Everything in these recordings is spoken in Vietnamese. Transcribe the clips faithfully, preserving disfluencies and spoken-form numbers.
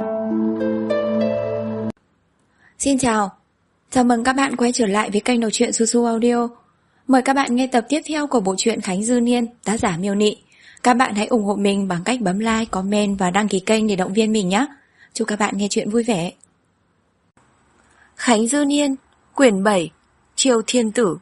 Xin chào, chào mừng các bạn quay trở lại với kênh đọc truyện Su Su Audio. Mời các bạn nghe tập tiếp theo của bộ truyện Khánh Dư Niên, tác giả Miêu Nị. Các bạn hãy ủng hộ mình bằng cách bấm like, comment và đăng ký kênh để động viên mình nhé. Chúc các bạn nghe truyện vui vẻ. Khánh Dư Niên, quyển bảy, Triều Thiên Tử.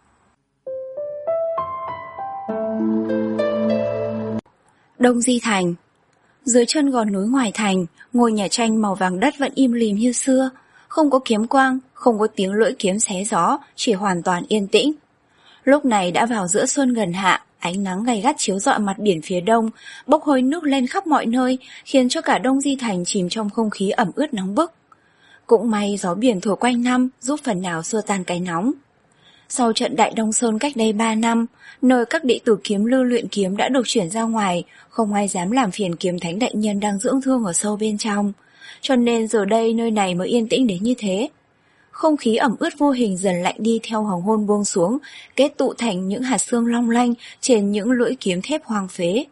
Đông Di Thành. Dưới chân gò núi ngoài thành, ngôi nhà tranh màu vàng đất vẫn im lìm như xưa, không có kiếm quang, không có tiếng lưỡi kiếm xé gió, chỉ hoàn toàn yên tĩnh. Lúc này đã vào giữa xuân gần hạ, ánh nắng gay gắt chiếu rọi mặt biển phía đông, bốc hơi nước lên khắp mọi nơi, khiến cho cả Đông Di Thành chìm trong không khí ẩm ướt nóng bức. Cũng may gió biển thổi quanh năm giúp phần nào xua tan cái nóng. Sau trận Đại Đông Sơn cách đây ba năm, nơi các đệ tử kiếm lưu luyện kiếm đã được chuyển ra ngoài, không ai dám làm phiền kiếm thánh đại nhân đang dưỡng thương ở sâu bên trong. Cho nên giờ đây nơi này mới yên tĩnh đến như thế. Không khí ẩm ướt vô hình dần lạnh đi theo hoàng hôn buông xuống, kết tụ thành những hạt sương long lanh trên những lưỡi kiếm thép hoang phế.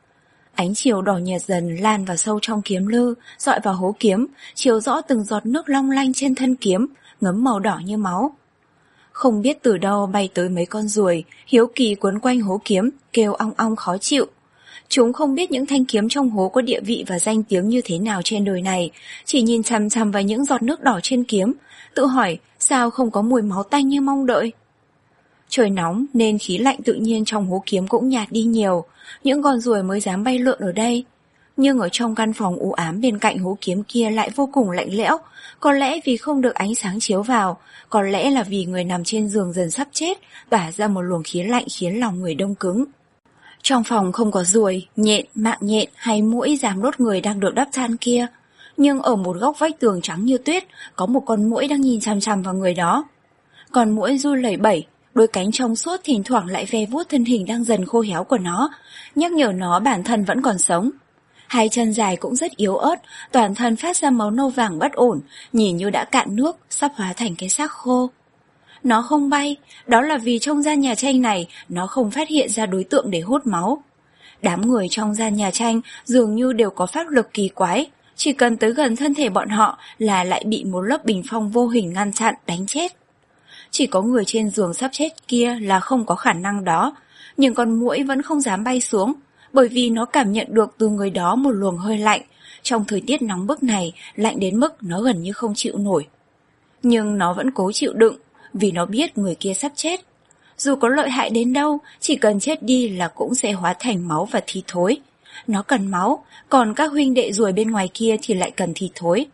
Ánh chiều đỏ nhạt dần lan vào sâu trong kiếm lư, dọi vào hố kiếm, chiếu rõ từng giọt nước long lanh trên thân kiếm, ngấm màu đỏ như máu. Không biết từ đâu bay tới mấy con ruồi, hiếu kỳ quấn quanh hố kiếm, kêu ong ong khó chịu. Chúng không biết những thanh kiếm trong hố có địa vị và danh tiếng như thế nào trên đời này, chỉ nhìn chằm chằm vào những giọt nước đỏ trên kiếm, tự hỏi sao không có mùi máu tanh như mong đợi. Trời nóng nên khí lạnh tự nhiên trong hố kiếm cũng nhạt đi nhiều, những con ruồi mới dám bay lượn ở đây. Nhưng ở trong căn phòng u ám bên cạnh hố kiếm kia lại vô cùng lạnh lẽo, có lẽ vì không được ánh sáng chiếu vào, có lẽ là vì người nằm trên giường dần sắp chết, tỏa ra một luồng khí lạnh khiến lòng người đông cứng. Trong phòng không có ruồi, nhện, mạng nhện hay muỗi dám đốt người đang được đắp chăn kia, nhưng ở một góc vách tường trắng như tuyết, có một con muỗi đang nhìn chằm chằm vào người đó. Con muỗi run lẩy bẩy, đôi cánh trong suốt thỉnh thoảng lại ve vuốt thân hình đang dần khô héo của nó, nhắc nhở nó bản thân vẫn còn sống. Hai chân dài cũng rất yếu ớt, toàn thân phát ra màu nâu vàng bất ổn, nhìn như đã cạn nước, sắp hóa thành cái xác khô. Nó không bay, đó là vì trong gian nhà tranh này nó không phát hiện ra đối tượng để hút máu. Đám người trong gian nhà tranh dường như đều có pháp lực kỳ quái, chỉ cần tới gần thân thể bọn họ là lại bị một lớp bình phong vô hình ngăn chặn, đánh chết. Chỉ có người trên giường sắp chết kia là không có khả năng đó, nhưng con muỗi vẫn không dám bay xuống, bởi vì nó cảm nhận được từ người đó một luồng hơi lạnh, trong thời tiết nóng bức này, lạnh đến mức nó gần như không chịu nổi. Nhưng nó vẫn cố chịu đựng, vì nó biết người kia sắp chết. Dù có lợi hại đến đâu, chỉ cần chết đi là cũng sẽ hóa thành máu và thịt thối. Nó cần máu, còn các huynh đệ ruồi bên ngoài kia thì lại cần thịt thối.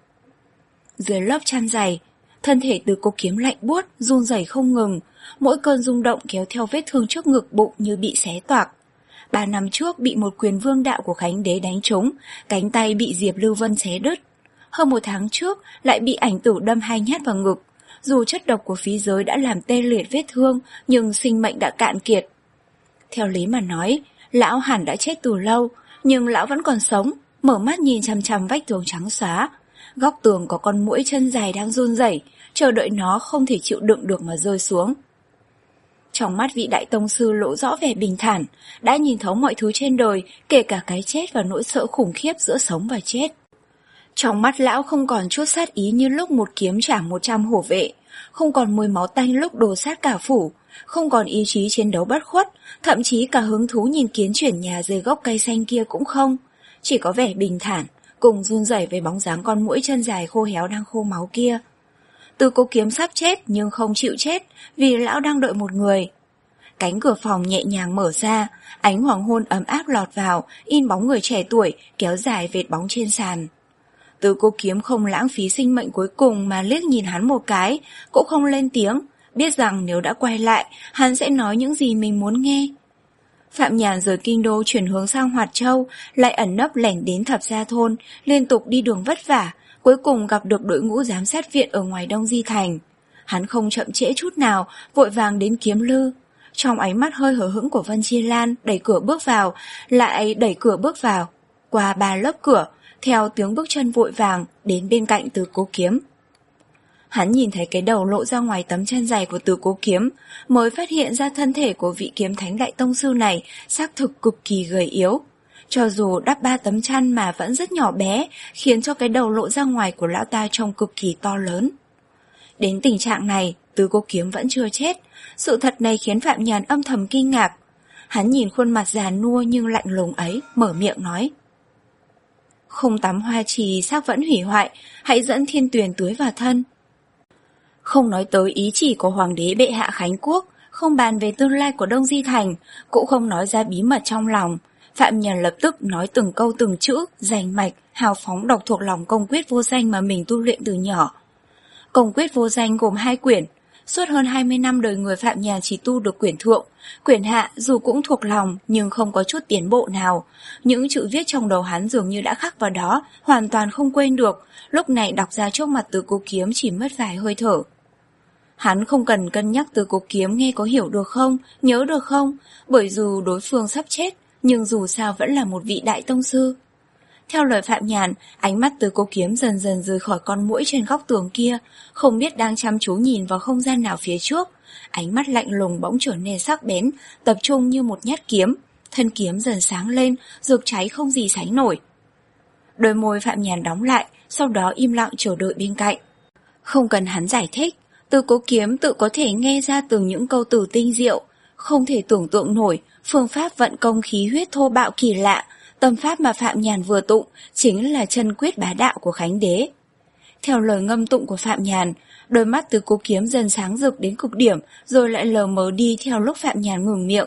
Dưới lớp chăn dày, thân thể Từ Cô Kiếm lạnh buốt, run rẩy không ngừng, mỗi cơn rung động kéo theo vết thương trước ngực bụng như bị xé toạc. Ba năm trước bị một quyền vương đạo của Khánh Đế đánh trúng, cánh tay bị Diệp Lưu Vân xé đứt. Hơn một tháng trước lại bị Ảnh Tử đâm hai nhát vào ngực. Dù chất độc của phí giới đã làm tê liệt vết thương, nhưng sinh mệnh đã cạn kiệt. Theo lý mà nói, lão hẳn đã chết từ lâu, nhưng lão vẫn còn sống, mở mắt nhìn chằm chằm vách tường trắng xóa. Góc tường có con muỗi chân dài đang run rẩy, chờ đợi nó không thể chịu đựng được mà rơi xuống. Trong mắt vị đại tông sư lộ rõ vẻ bình thản, đã nhìn thấu mọi thứ trên đời, kể cả cái chết và nỗi sợ khủng khiếp giữa sống và chết. Trong mắt lão không còn chút sát ý như lúc một kiếm trả một trăm hổ vệ, không còn mùi máu tanh lúc đồ sát cả phủ, không còn ý chí chiến đấu bất khuất, thậm chí cả hứng thú nhìn kiến chuyển nhà dưới gốc cây xanh kia cũng không. Chỉ có vẻ bình thản, cùng run rẩy với bóng dáng con muỗi chân dài khô héo đang khô máu kia. Từ Cô Kiếm sắp chết nhưng không chịu chết, vì lão đang đợi một người. Cánh cửa phòng nhẹ nhàng mở ra, ánh hoàng hôn ấm áp lọt vào, in bóng người trẻ tuổi, kéo dài vệt bóng trên sàn. Từ Cô Kiếm không lãng phí sinh mệnh cuối cùng mà liếc nhìn hắn một cái, cũng không lên tiếng, biết rằng nếu đã quay lại, hắn sẽ nói những gì mình muốn nghe. Phạm Nhàn rời kinh đô chuyển hướng sang Hoạt Châu, lại ẩn nấp lẻn đến Thập Gia Thôn, liên tục đi đường vất vả, cuối cùng gặp được đội ngũ giám sát viện ở ngoài Đông Di Thành. Hắn không chậm trễ chút nào, vội vàng đến Kiếm Lư. Trong ánh mắt hơi hờ hững của Vân Chi Lan, đẩy cửa bước vào, lại đẩy cửa bước vào. Qua ba lớp cửa, theo tiếng bước chân vội vàng, đến bên cạnh Từ Cô Kiếm. Hắn nhìn thấy cái đầu lộ ra ngoài tấm chân dày của Từ Cô Kiếm, mới phát hiện ra thân thể của vị kiếm thánh đại tông sư này xác thực cực kỳ gầy yếu. Cho dù đắp ba tấm chăn mà vẫn rất nhỏ bé, khiến cho cái đầu lộ ra ngoài của lão ta trông cực kỳ to lớn. Đến tình trạng này, Tứ Cô Kiếm vẫn chưa chết. Sự thật này khiến Phạm Nhàn âm thầm kinh ngạc. Hắn nhìn khuôn mặt già nua nhưng lạnh lùng ấy, mở miệng nói: Không tắm hoa trì xác vẫn hủy hoại, hãy dẫn thiên tuyền tưới vào thân. Không nói tới ý chỉ của Hoàng đế bệ hạ Khánh Quốc, không bàn về tương lai của Đông Di Thành, cũng không nói ra bí mật trong lòng. Phạm Nhàn lập tức nói từng câu từng chữ, rành mạch, hào phóng đọc thuộc lòng công quyết vô danh mà mình tu luyện từ nhỏ. Công quyết vô danh gồm hai quyển. Suốt hơn hai mươi năm đời người Phạm Nhàn chỉ tu được quyển thượng. Quyển hạ dù cũng thuộc lòng nhưng không có chút tiến bộ nào. Những chữ viết trong đầu hắn dường như đã khắc vào đó, hoàn toàn không quên được. Lúc này đọc ra trước mặt Tứ Cô Kiếm chỉ mất vài hơi thở. Hắn không cần cân nhắc Tứ Cô Kiếm nghe có hiểu được không, nhớ được không, bởi dù đối phương sắp chết, nhưng dù sao vẫn là một vị đại tông sư. Theo lời Phạm Nhàn, ánh mắt Tứ Cô Kiếm dần dần rời khỏi con muỗi trên góc tường kia, không biết đang chăm chú nhìn vào không gian nào phía trước. Ánh mắt lạnh lùng bỗng trở nên sắc bén, tập trung như một nhát kiếm, thân kiếm dần sáng lên, rực cháy không gì sánh nổi. Đôi môi Phạm Nhàn đóng lại, sau đó im lặng chờ đợi bên cạnh. Không cần hắn giải thích, Tứ Cô Kiếm tự có thể nghe ra từ những câu từ tinh diệu, không thể tưởng tượng nổi phương pháp vận công khí huyết thô bạo kỳ lạ. Tâm pháp mà Phạm Nhàn vừa tụng chính là chân quyết bá đạo của Khánh Đế. Theo lời ngâm tụng của Phạm Nhàn, đôi mắt Tứ Cô Kiếm dần sáng rực đến cực điểm, rồi lại lờ mờ đi theo lúc Phạm Nhàn ngừng miệng.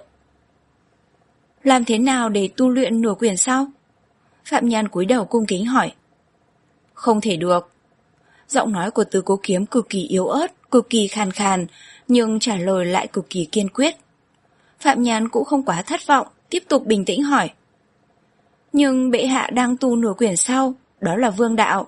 Làm thế nào để tu luyện nửa quyển sau? Phạm Nhàn cúi đầu cung kính hỏi. Không thể được. Giọng nói của Tứ Cô Kiếm cực kỳ yếu ớt, cực kỳ khàn khàn, nhưng trả lời lại cực kỳ kiên quyết. Phạm Nhàn cũng không quá thất vọng, tiếp tục bình tĩnh hỏi. Nhưng bệ hạ đang tu nửa quyển sau, đó là vương đạo.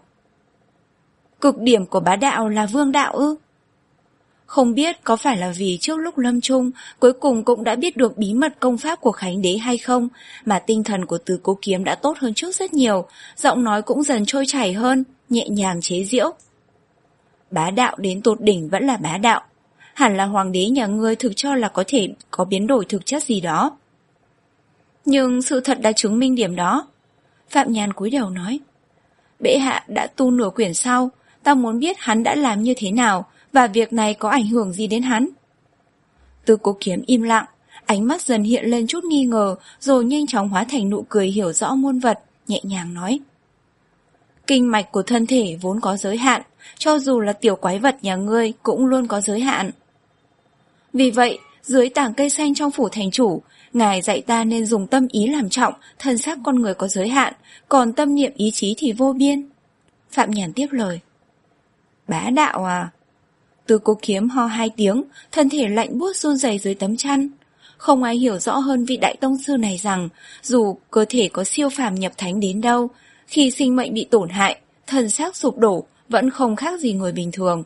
Cực điểm của bá đạo là vương đạo ư? Không biết có phải là vì trước lúc lâm chung, cuối cùng cũng đã biết được bí mật công pháp của Khánh Đế hay không, mà tinh thần của Tứ Cô Kiếm đã tốt hơn trước rất nhiều, giọng nói cũng dần trôi chảy hơn, nhẹ nhàng chế giễu. Bá đạo đến tột đỉnh vẫn là bá đạo. Hẳn là hoàng đế nhà ngươi thực cho là có thể có biến đổi thực chất gì đó. Nhưng sự thật đã chứng minh điểm đó. Phạm Nhàn cúi đầu nói. Bệ hạ đã tu nửa quyển sau, ta muốn biết hắn đã làm như thế nào, và việc này có ảnh hưởng gì đến hắn. Tứ Cô Kiếm im lặng, ánh mắt dần hiện lên chút nghi ngờ, rồi nhanh chóng hóa thành nụ cười hiểu rõ muôn vật, nhẹ nhàng nói. Kinh mạch của thân thể vốn có giới hạn, cho dù là tiểu quái vật nhà ngươi cũng luôn có giới hạn. Vì vậy, dưới tảng cây xanh trong phủ thành chủ, ngài dạy ta nên dùng tâm ý làm trọng, thân xác con người có giới hạn, còn tâm niệm ý chí thì vô biên. Phạm Nhàn tiếp lời. Bá đạo à? Tứ Cô Kiếm ho hai tiếng, thân thể lạnh buốt run rẩy dưới tấm chăn. Không ai hiểu rõ hơn vị đại tông sư này rằng, dù cơ thể có siêu phàm nhập thánh đến đâu, khi sinh mệnh bị tổn hại, thân xác sụp đổ, vẫn không khác gì người bình thường.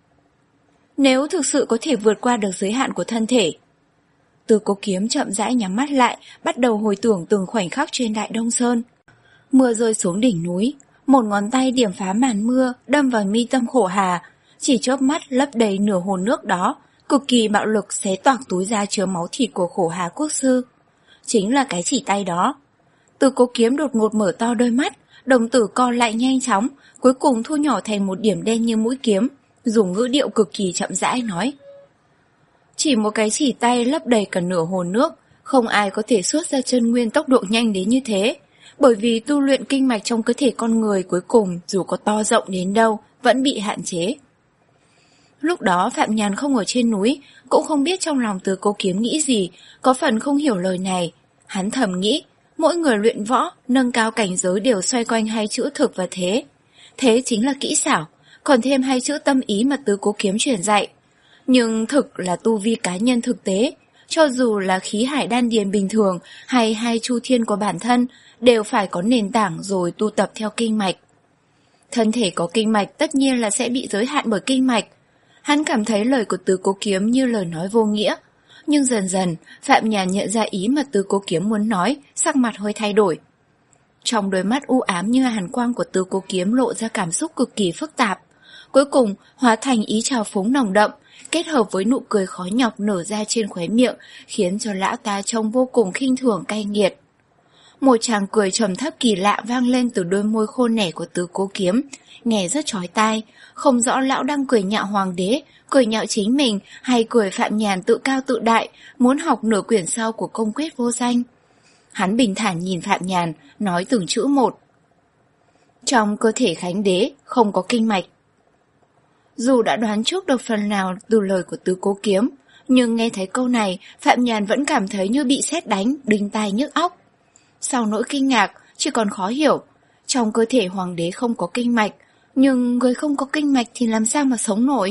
Nếu thực sự có thể vượt qua được giới hạn của thân thể. Tứ Cô Kiếm chậm rãi nhắm mắt lại, bắt đầu hồi tưởng từng khoảnh khắc trên Đại Đông Sơn. Mưa rơi xuống đỉnh núi, một ngón tay điểm phá màn mưa, đâm vào mi tâm Khổ Hà, chỉ chớp mắt lấp đầy nửa hồ nước đó, cực kỳ bạo lực xé toạc túi da chứa máu thịt của Khổ Hà quốc sư. Chính là cái chỉ tay đó. Tứ Cô Kiếm đột ngột mở to đôi mắt, đồng tử co lại nhanh chóng, cuối cùng thu nhỏ thành một điểm đen như mũi kiếm, dùng ngữ điệu cực kỳ chậm rãi nói. Chỉ một cái chỉ tay lấp đầy cả nửa hồ nước, không ai có thể xuất ra chân nguyên tốc độ nhanh đến như thế, bởi vì tu luyện kinh mạch trong cơ thể con người cuối cùng dù có to rộng đến đâu vẫn bị hạn chế. Lúc đó Phạm Nhàn không ở trên núi, cũng không biết trong lòng Tứ Cô Kiếm nghĩ gì, có phần không hiểu lời này. Hắn thầm nghĩ, mỗi người luyện võ, nâng cao cảnh giới đều xoay quanh hai chữ thực và thế. Thế chính là kỹ xảo, còn thêm hai chữ tâm ý mà Tứ Cô Kiếm truyền dạy. Nhưng thực là tu vi cá nhân thực tế, cho dù là khí hải đan điền bình thường hay hai chu thiên của bản thân, đều phải có nền tảng rồi tu tập theo kinh mạch. Thân thể có kinh mạch tất nhiên là sẽ bị giới hạn bởi kinh mạch. Hắn cảm thấy lời của Tứ Cô Kiếm như lời nói vô nghĩa. Nhưng dần dần, Phạm Nhàn nhận ra ý mà Tứ Cô Kiếm muốn nói, sắc mặt hơi thay đổi. Trong đôi mắt u ám như hàn quang của Tứ Cô Kiếm lộ ra cảm xúc cực kỳ phức tạp. Cuối cùng, hóa thành ý trào phúng nồng đậm, kết hợp với nụ cười khó nhọc nở ra trên khóe miệng, khiến cho lão ta trông vô cùng khinh thường cay nghiệt. Một tràng cười trầm thấp kỳ lạ vang lên từ đôi môi khô nẻ của Tứ Cố Kiếm, nghe rất chói tai, không rõ lão đang cười nhạo hoàng đế, cười nhạo chính mình hay cười Phạm Nhàn tự cao tự đại, muốn học nửa quyển sau của công quyết vô danh. Hắn bình thản nhìn Phạm Nhàn, nói từng chữ một. Trong cơ thể Khánh đế không có kinh mạch. Dù đã đoán trước được phần nào từ lời của Tứ Cố Kiếm, nhưng nghe thấy câu này, Phạm Nhàn vẫn cảm thấy như bị sét đánh, đinh tai nhức óc. Sau nỗi kinh ngạc, chỉ còn khó hiểu, trong cơ thể hoàng đế không có kinh mạch, nhưng người không có kinh mạch thì làm sao mà sống nổi?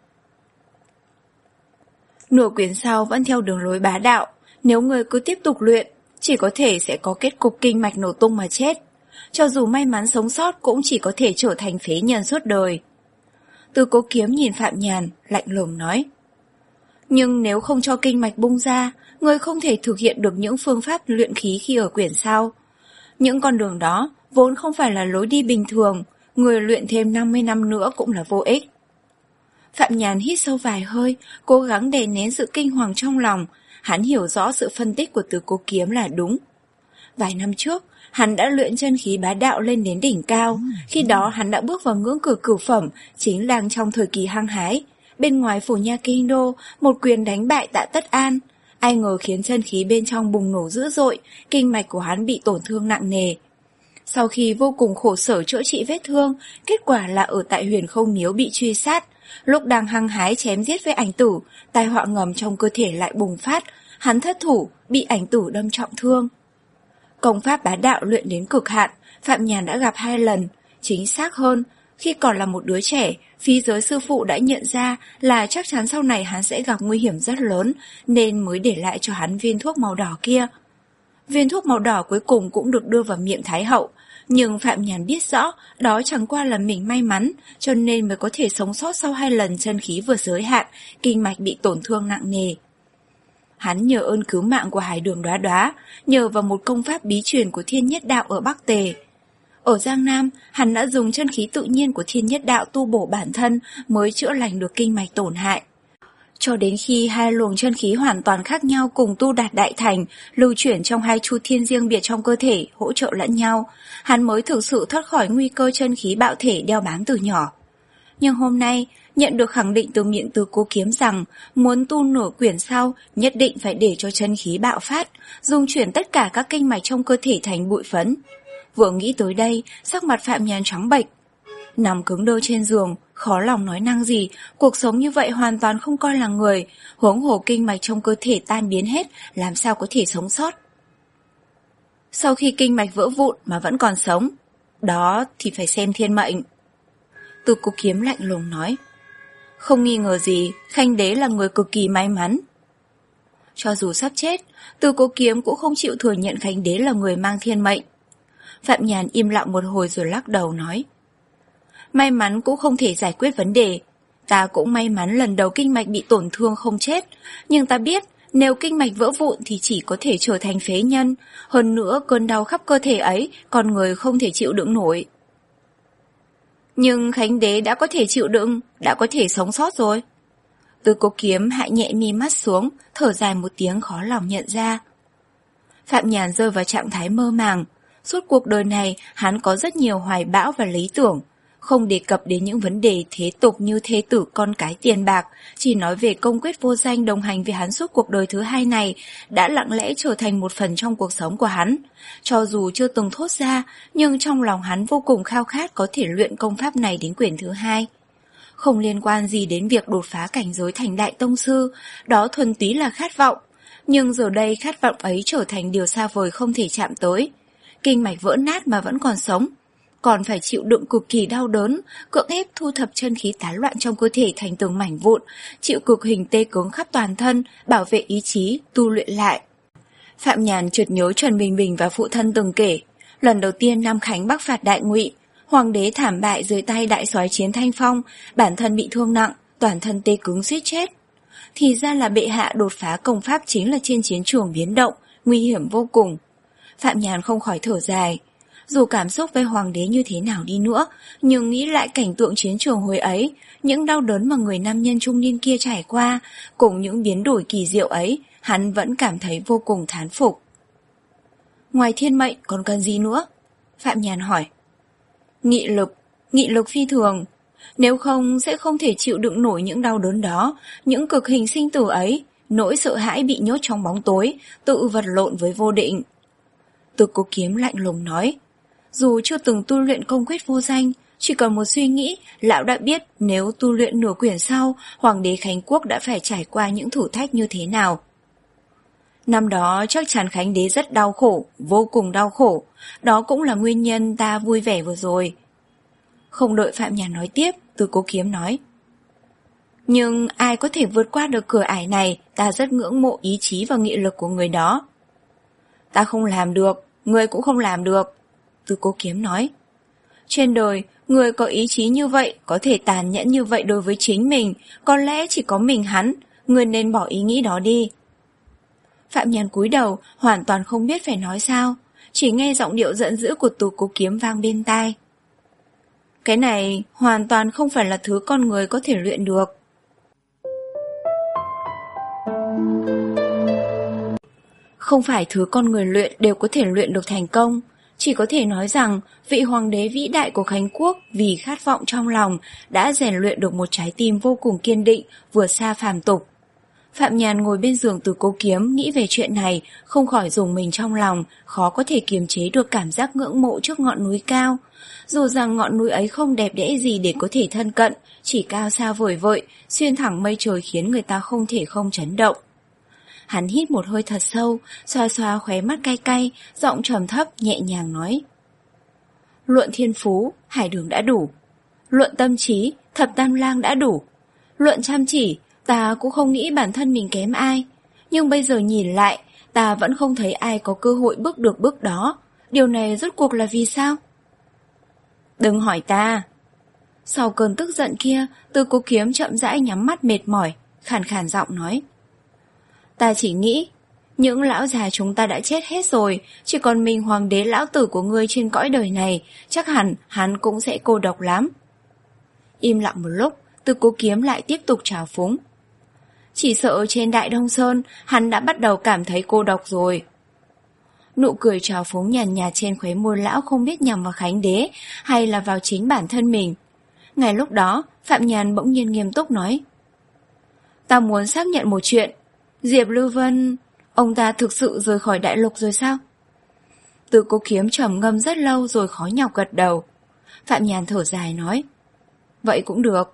Nửa quyển sau vẫn theo đường lối bá đạo, nếu người cứ tiếp tục luyện, chỉ có thể sẽ có kết cục kinh mạch nổ tung mà chết. Cho dù may mắn sống sót cũng chỉ có thể trở thành phế nhân suốt đời. Tứ Cố Kiếm nhìn Phạm Nhàn, lạnh lùng nói. Nhưng nếu không cho kinh mạch bung ra, người không thể thực hiện được những phương pháp luyện khí khi ở quyển sau. Những con đường đó vốn không phải là lối đi bình thường, người luyện thêm năm mươi năm nữa cũng là vô ích. Phạm Nhàn hít sâu vài hơi, cố gắng đè nén sự kinh hoàng trong lòng. Hắn hiểu rõ sự phân tích của Tứ Cố Kiếm là đúng. Vài năm trước, hắn đã luyện chân khí bá đạo lên đến đỉnh cao. Khi đó hắn đã bước vào ngưỡng cửa cửu phẩm, chính đang trong thời kỳ hăng hái. Bên ngoài phủ nha kinh đô, một quyền đánh bại Tạ Tất An. Ai ngờ khiến chân khí bên trong bùng nổ dữ dội, kinh mạch của hắn bị tổn thương nặng nề. Sau khi vô cùng khổ sở chữa trị vết thương, kết quả là ở tại Huyền Không Miếu bị truy sát. Lúc đang hăng hái chém giết với Ảnh Tử, tai họa ngầm trong cơ thể lại bùng phát, hắn thất thủ, bị Ảnh Tử đâm trọng thương. Công pháp bá đạo luyện đến cực hạn, Phạm Nhàn đã gặp hai lần. Chính xác hơn, khi còn là một đứa trẻ, Phi Giới sư phụ đã nhận ra là chắc chắn sau này hắn sẽ gặp nguy hiểm rất lớn, nên mới để lại cho hắn viên thuốc màu đỏ kia. Viên thuốc màu đỏ cuối cùng cũng được đưa vào miệng Thái hậu, nhưng Phạm Nhàn biết rõ đó chẳng qua là mình may mắn, cho nên mới có thể sống sót sau hai lần chân khí vừa giới hạn, kinh mạch bị tổn thương nặng nề. Hắn nhờ ơn cứu mạng của Hải Đường Đóa Đóa, nhờ vào một công pháp bí truyền của Thiên Nhất Đạo ở Bắc Tề. Ở Giang Nam, hắn đã dùng chân khí tự nhiên của Thiên Nhất Đạo tu bổ bản thân mới chữa lành được kinh mạch tổn hại. Cho đến khi hai luồng chân khí hoàn toàn khác nhau cùng tu đạt đại thành, lưu chuyển trong hai chu thiên riêng biệt trong cơ thể, hỗ trợ lẫn nhau, hắn mới thực sự thoát khỏi nguy cơ chân khí bạo thể đeo bám từ nhỏ. Nhưng hôm nay, nhận được khẳng định từ miệng Tứ Cố Kiếm rằng muốn tu nửa quyển sau nhất định phải để cho chân khí bạo phát, dung chuyển tất cả các kinh mạch trong cơ thể thành bụi phấn. Vừa nghĩ tới đây, sắc mặt Phạm Nhàn trắng bệch. Nằm cứng đơ trên giường, khó lòng nói năng gì, cuộc sống như vậy hoàn toàn không coi là người, huống hồ kinh mạch trong cơ thể tan biến hết, làm sao có thể sống sót. Sau khi kinh mạch vỡ vụn mà vẫn còn sống, đó thì phải xem thiên mệnh. Tứ Cố Kiếm lạnh lùng nói. Không nghi ngờ gì, Khanh đế là người cực kỳ may mắn. Cho dù sắp chết, Tứ Cố Kiếm cũng không chịu thừa nhận Khanh đế là người mang thiên mệnh. Phạm Nhàn im lặng một hồi rồi lắc đầu nói. May mắn cũng không thể giải quyết vấn đề. Ta cũng may mắn lần đầu kinh mạch bị tổn thương không chết, nhưng ta biết nếu kinh mạch vỡ vụn thì chỉ có thể trở thành phế nhân, hơn nữa cơn đau khắp cơ thể ấy con người không thể chịu đựng nổi. Nhưng Khánh đế đã có thể chịu đựng, đã có thể sống sót rồi. Tứ Cố Kiếm hạ nhẹ mi mắt xuống, thở dài một tiếng khó lòng nhận ra. Phạm Nhàn rơi vào trạng thái mơ màng. Suốt cuộc đời này, hắn có rất nhiều hoài bão và lý tưởng, không đề cập đến những vấn đề thế tục như thê tử con cái tiền bạc, chỉ nói về công quyết vô danh đồng hành với hắn suốt cuộc đời thứ hai này, đã lặng lẽ trở thành một phần trong cuộc sống của hắn. Cho dù chưa từng thốt ra, nhưng trong lòng hắn vô cùng khao khát có thể luyện công pháp này đến quyển thứ hai. Không liên quan gì đến việc đột phá cảnh giới thành đại tông sư, đó thuần túy là khát vọng. Nhưng giờ đây khát vọng ấy trở thành điều xa vời không thể chạm tới. Kinh mạch vỡ nát mà vẫn còn sống, còn phải chịu đựng cực kỳ đau đớn, cưỡng ép thu thập chân khí tán loạn trong cơ thể thành từng mảnh vụn, chịu cực hình tê cứng khắp toàn thân, bảo vệ ý chí, tu luyện lại. Phạm Nhàn chợt nhớ Trần Bình Bình và phụ thân từng kể, lần đầu tiên Nam Khánh bắc phạt Đại Ngụy, hoàng đế thảm bại dưới tay đại soái Chiến Thanh Phong, bản thân bị thương nặng, toàn thân tê cứng suýt chết. Thì ra là bệ hạ đột phá công pháp chính là trên chiến trường biến động, nguy hiểm vô cùng. Phạm Nhàn không khỏi thở dài. Dù cảm xúc với hoàng đế như thế nào đi nữa, nhưng nghĩ lại cảnh tượng chiến trường hồi ấy, những đau đớn mà người nam nhân trung niên kia trải qua, cùng những biến đổi kỳ diệu ấy, hắn vẫn cảm thấy vô cùng thán phục. Ngoài thiên mệnh còn cần gì nữa? Phạm Nhàn hỏi. Nghị lực, nghị lực phi thường. Nếu không sẽ không thể chịu đựng nổi những đau đớn đó, những cực hình sinh tử ấy, nỗi sợ hãi bị nhốt trong bóng tối, tự vật lộn với vô định. Từ Cố Kiếm lạnh lùng nói. Dù chưa từng tu luyện công quyết vô danh, chỉ còn một suy nghĩ, lão đã biết nếu tu luyện nửa quyển sau, Hoàng đế Khánh Quốc đã phải trải qua những thử thách như thế nào. Năm đó chắc chắn Khánh đế rất đau khổ, vô cùng đau khổ, đó cũng là nguyên nhân ta vui vẻ vừa rồi. Không đợi Phạm Nhàn nói tiếp, Từ Cố Kiếm nói. Nhưng ai có thể vượt qua được cửa ải này, ta rất ngưỡng mộ ý chí và nghị lực của người đó. Ta không làm được, người cũng không làm được, Từ Cố Kiếm nói. Trên đời, người có ý chí như vậy, có thể tàn nhẫn như vậy đối với chính mình, có lẽ chỉ có mình hắn, người nên bỏ ý nghĩ đó đi. Phạm Nhàn cúi đầu, hoàn toàn không biết phải nói sao, chỉ nghe giọng điệu giận dữ của Từ Cố Kiếm vang bên tai. Cái này hoàn toàn không phải là thứ con người có thể luyện được. Không phải thứ con người luyện đều có thể luyện được thành công. Chỉ có thể nói rằng vị hoàng đế vĩ đại của Khánh Quốc vì khát vọng trong lòng đã rèn luyện được một trái tim vô cùng kiên định, vượt xa phàm tục. Phạm Nhàn ngồi bên giường Từ Cố Kiếm nghĩ về chuyện này, không khỏi rùng mình trong lòng, khó có thể kiềm chế được cảm giác ngưỡng mộ trước ngọn núi cao. Dù rằng ngọn núi ấy không đẹp đẽ gì để có thể thân cận, chỉ cao xa vời vợi, xuyên thẳng mây trời khiến người ta không thể không chấn động. Hắn hít một hơi thật sâu, xoa xoa khóe mắt cay cay, giọng trầm thấp nhẹ nhàng nói. Luận thiên phú, hải đường đã đủ. Luận tâm trí, thập tam lang đã đủ. Luận chăm chỉ, ta cũng không nghĩ bản thân mình kém ai. Nhưng bây giờ nhìn lại, ta vẫn không thấy ai có cơ hội bước được bước đó. Điều này rốt cuộc là vì sao? Đừng hỏi ta. Sau cơn tức giận kia, Từ Cố Kiếm chậm rãi nhắm mắt mệt mỏi, khàn khàn giọng nói. Ta chỉ nghĩ, những lão già chúng ta đã chết hết rồi, chỉ còn mình hoàng đế lão tử của ngươi trên cõi đời này, chắc hẳn hắn cũng sẽ cô độc lắm. Im lặng một lúc, Từ Cố Kiếm lại tiếp tục trào phúng. Chỉ sợ trên Đại Đông Sơn, hắn đã bắt đầu cảm thấy cô độc rồi. Nụ cười trào phúng nhàn nhạt trên khóe môi lão không biết nhằm vào Khánh đế hay là vào chính bản thân mình. Ngay lúc đó, Phạm Nhàn bỗng nhiên nghiêm túc nói. Ta muốn xác nhận một chuyện. Diệp Lưu Vân, ông ta thực sự rời khỏi đại lục rồi sao? Từ Cố Kiếm trầm ngâm rất lâu rồi khó nhọc gật đầu. Phạm Nhàn thở dài nói. Vậy cũng được.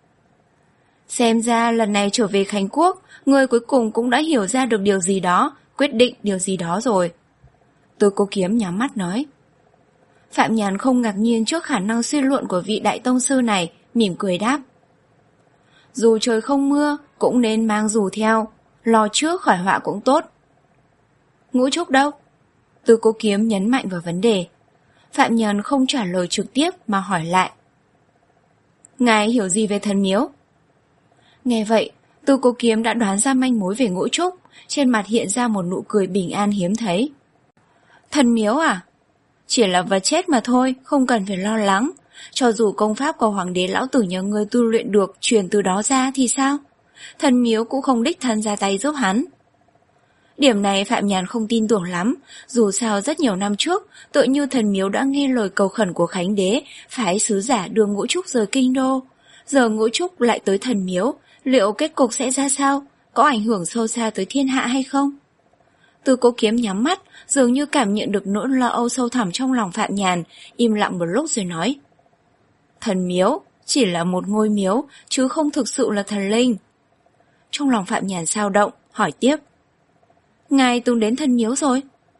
Xem ra lần này trở về Khánh Quốc, người cuối cùng cũng đã hiểu ra được điều gì đó, quyết định điều gì đó rồi. Từ Cố Kiếm nhắm mắt nói. Phạm Nhàn không ngạc nhiên trước khả năng suy luận của vị đại tông sư này, mỉm cười đáp. Dù trời không mưa, cũng nên mang dù theo, lo trước khỏi họa cũng tốt. Ngũ Trúc đâu? Từ Cố Kiếm nhấn mạnh vào vấn đề. Phạm Nhàn không trả lời trực tiếp mà hỏi lại. Ngài hiểu gì về thần miếu? Nghe vậy, Từ Cố Kiếm đã đoán ra manh mối về Ngũ Trúc, trên mặt hiện ra một nụ cười bình an hiếm thấy. Thần miếu à? Chỉ là vật chết mà thôi, không cần phải lo lắng. Cho dù công pháp của hoàng đế lão tử nhờ người tu luyện được truyền từ đó ra thì sao? Thần miếu cũng không đích thân ra tay giúp hắn. Điểm này Phạm Nhàn không tin tưởng lắm, dù sao rất nhiều năm trước, tựa như thần miếu đã nghe lời cầu khẩn của Khánh đế, phái sứ giả đưa Ngũ Trúc rời kinh đô. Giờ Ngũ Trúc lại tới thần miếu, liệu kết cục sẽ ra sao? Có ảnh hưởng sâu xa tới thiên hạ hay không? Từ Cố Kiếm nhắm mắt, dường như cảm nhận được nỗi lo âu sâu thẳm trong lòng Phạm Nhàn, im lặng một lúc rồi nói. Thần miếu chỉ là một ngôi miếu, chứ không thực sự là thần linh. Trong lòng Phạm Nhàn dao động, hỏi tiếp. Ngài từng đến thần miếu rồi?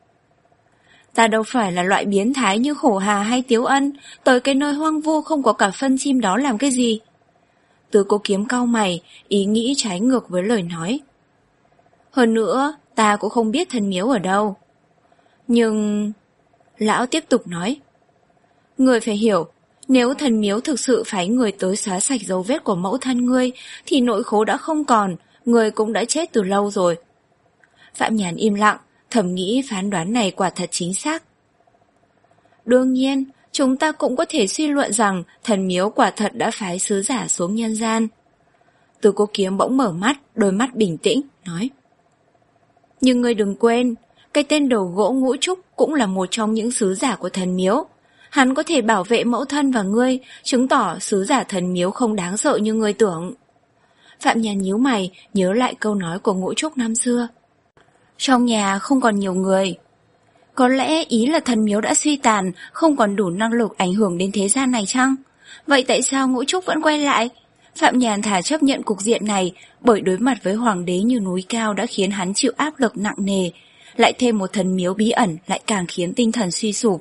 Ta đâu phải là loại biến thái như Khổ Hà hay Tiếu Ân, tới cái nơi hoang vu không có cả phân chim đó làm cái gì? Từ Cố Kiếm cau mày, ý nghĩ trái ngược với lời nói. Hơn nữa, ta cũng không biết thần miếu ở đâu. Nhưng... Lão tiếp tục nói. Người phải hiểu, nếu thần miếu thực sự phái người tới xóa sạch dấu vết của mẫu thân ngươi, thì nội khố đã không còn, người cũng đã chết từ lâu rồi. Phạm Nhàn im lặng, thầm nghĩ phán đoán này quả thật chính xác. Đương nhiên, chúng ta cũng có thể suy luận rằng thần miếu quả thật đã phái sứ giả xuống nhân gian. Từ Cố Kiếm bỗng mở mắt, đôi mắt bình tĩnh, nói. Nhưng ngươi đừng quên, Cái tên đầu gỗ Ngũ Trúc cũng là một trong những sứ giả của thần miếu. Hắn có thể bảo vệ mẫu thân và ngươi, chứng tỏ sứ giả thần miếu không đáng sợ như ngươi tưởng. Phạm Nhàn nhíu mày, nhớ lại câu nói của Ngũ Trúc năm xưa. Trong nhà không còn nhiều người. Có lẽ ý là thần miếu đã suy tàn, không còn đủ năng lực ảnh hưởng đến thế gian này chăng? Vậy tại sao Ngũ Trúc vẫn quay lại? Phạm Nhàn thà chấp nhận cục diện này, bởi đối mặt với hoàng đế như núi cao đã khiến hắn chịu áp lực nặng nề. Lại thêm một thần miếu bí ẩn lại càng khiến tinh thần suy sụp.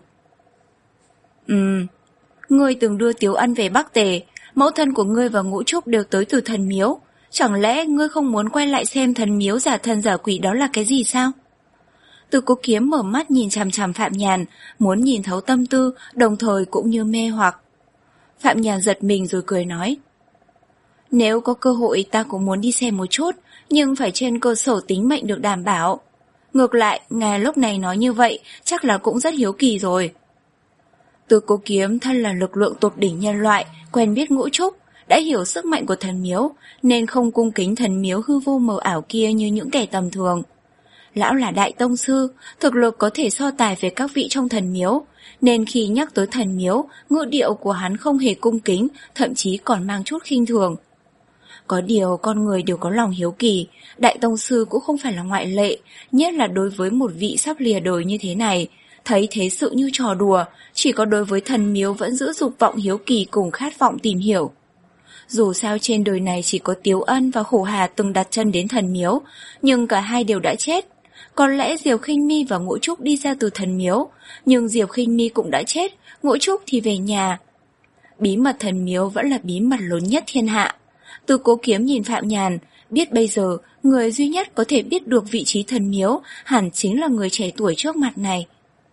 Ừm, ngươi từng đưa Tiếu Ân về Bắc Tề, mẫu thân của ngươi và Ngũ Trúc đều tới từ thần miếu. Chẳng lẽ ngươi không muốn quay lại xem thần miếu giả thần giả quỷ đó là cái gì sao? Từ Cố Kiếm mở mắt nhìn chằm chằm Phạm Nhàn, muốn nhìn thấu tâm tư, đồng thời cũng như mê hoặc. Phạm Nhàn giật mình rồi cười nói. Nếu có cơ hội ta cũng muốn đi xem một chút, nhưng phải trên cơ sở tính mệnh được đảm bảo. Ngược lại, ngài lúc này nói như vậy, chắc là cũng rất hiếu kỳ rồi. Từ Cố Kiếm thân là lực lượng tột đỉnh nhân loại, quen biết Ngũ Trúc, đã hiểu sức mạnh của thần miếu, nên không cung kính thần miếu hư vô mờ ảo kia như những kẻ tầm thường. Lão là đại tông sư, thực lực có thể so tài với các vị trong thần miếu, nên khi nhắc tới thần miếu, ngữ điệu của hắn không hề cung kính, thậm chí còn mang chút khinh thường. Có điều con người đều có lòng hiếu kỳ, đại tông sư cũng không phải là ngoại lệ, nhất là đối với một vị sắp lìa đời như thế này, thấy thế sự như trò đùa, chỉ có đối với thần miếu vẫn giữ dục vọng hiếu kỳ cùng khát vọng tìm hiểu. Dù sao trên đời này chỉ có Tiếu Ân và Khổ Hà từng đặt chân đến thần miếu, nhưng cả hai đều đã chết. Có lẽ Diệp Khinh Mi và Ngũ Trúc đi ra từ thần miếu, nhưng Diệp Khinh Mi cũng đã chết, Ngũ Trúc thì về nhà. Bí mật thần miếu vẫn là bí mật lớn nhất thiên hạ. Từ Cố Kiếm nhìn Phạm Nhàn, biết bây giờ người duy nhất có thể biết được vị trí thần miếu hẳn chính là người trẻ tuổi trước mặt này.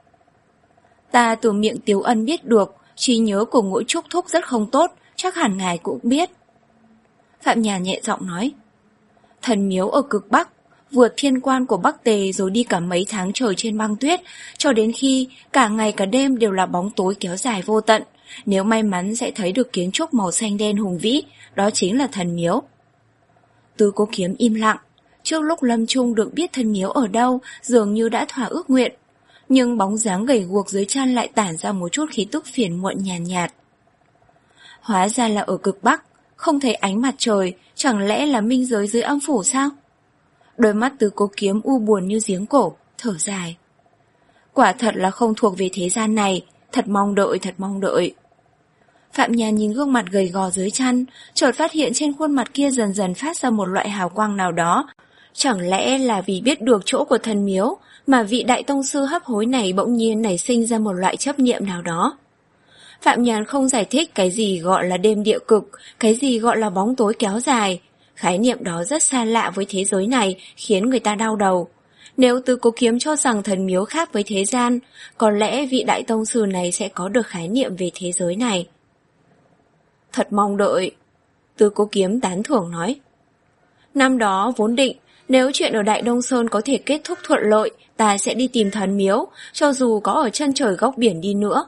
Ta từ miệng Tiếu Ân biết được, trí nhớ của Ngũ Trúc thúc rất không tốt, chắc hẳn ngài cũng biết. Phạm Nhàn nhẹ giọng nói. Thần miếu ở cực Bắc, vượt thiên quan của Bắc Tề rồi đi cả mấy tháng trời trên băng tuyết, cho đến khi cả ngày cả đêm đều là bóng tối kéo dài vô tận. Nếu may mắn sẽ thấy được kiến trúc màu xanh đen hùng vĩ, đó chính là thần miếu. Từ Cố Kiếm im lặng, trước lúc lâm chung được biết thần miếu ở đâu dường như đã thỏa ước nguyện, nhưng bóng dáng gầy guộc dưới chân lại tản ra một chút khí tức phiền muộn nhàn nhạt, nhạt. Hóa ra là ở cực Bắc, không thấy ánh mặt trời, chẳng lẽ là minh giới dưới âm phủ sao? Đôi mắt Từ Cố Kiếm u buồn như giếng cổ, thở dài. Quả thật là không thuộc về thế gian này, thật mong đợi, thật mong đợi. Phạm Nhàn nhìn gương mặt gầy gò dưới chăn, chợt phát hiện trên khuôn mặt kia dần dần phát ra một loại hào quang nào đó. Chẳng lẽ là vì biết được chỗ của thần miếu, mà vị đại tông sư hấp hối này bỗng nhiên nảy sinh ra một loại chấp niệm nào đó. Phạm Nhàn không giải thích cái gì gọi là đêm địa cực, cái gì gọi là bóng tối kéo dài. Khái niệm đó rất xa lạ với thế giới này, khiến người ta đau đầu. Nếu Từ Cố Kiếm cho rằng thần miếu khác với thế gian, có lẽ vị đại tông sư này sẽ có được khái niệm về thế giới này. Thật mong đợi, Từ Cố Kiếm tán thưởng nói. Năm đó vốn định, nếu chuyện ở Đại Đông Sơn có thể kết thúc thuận lợi, ta sẽ đi tìm thần miếu, cho dù có ở chân trời góc biển đi nữa.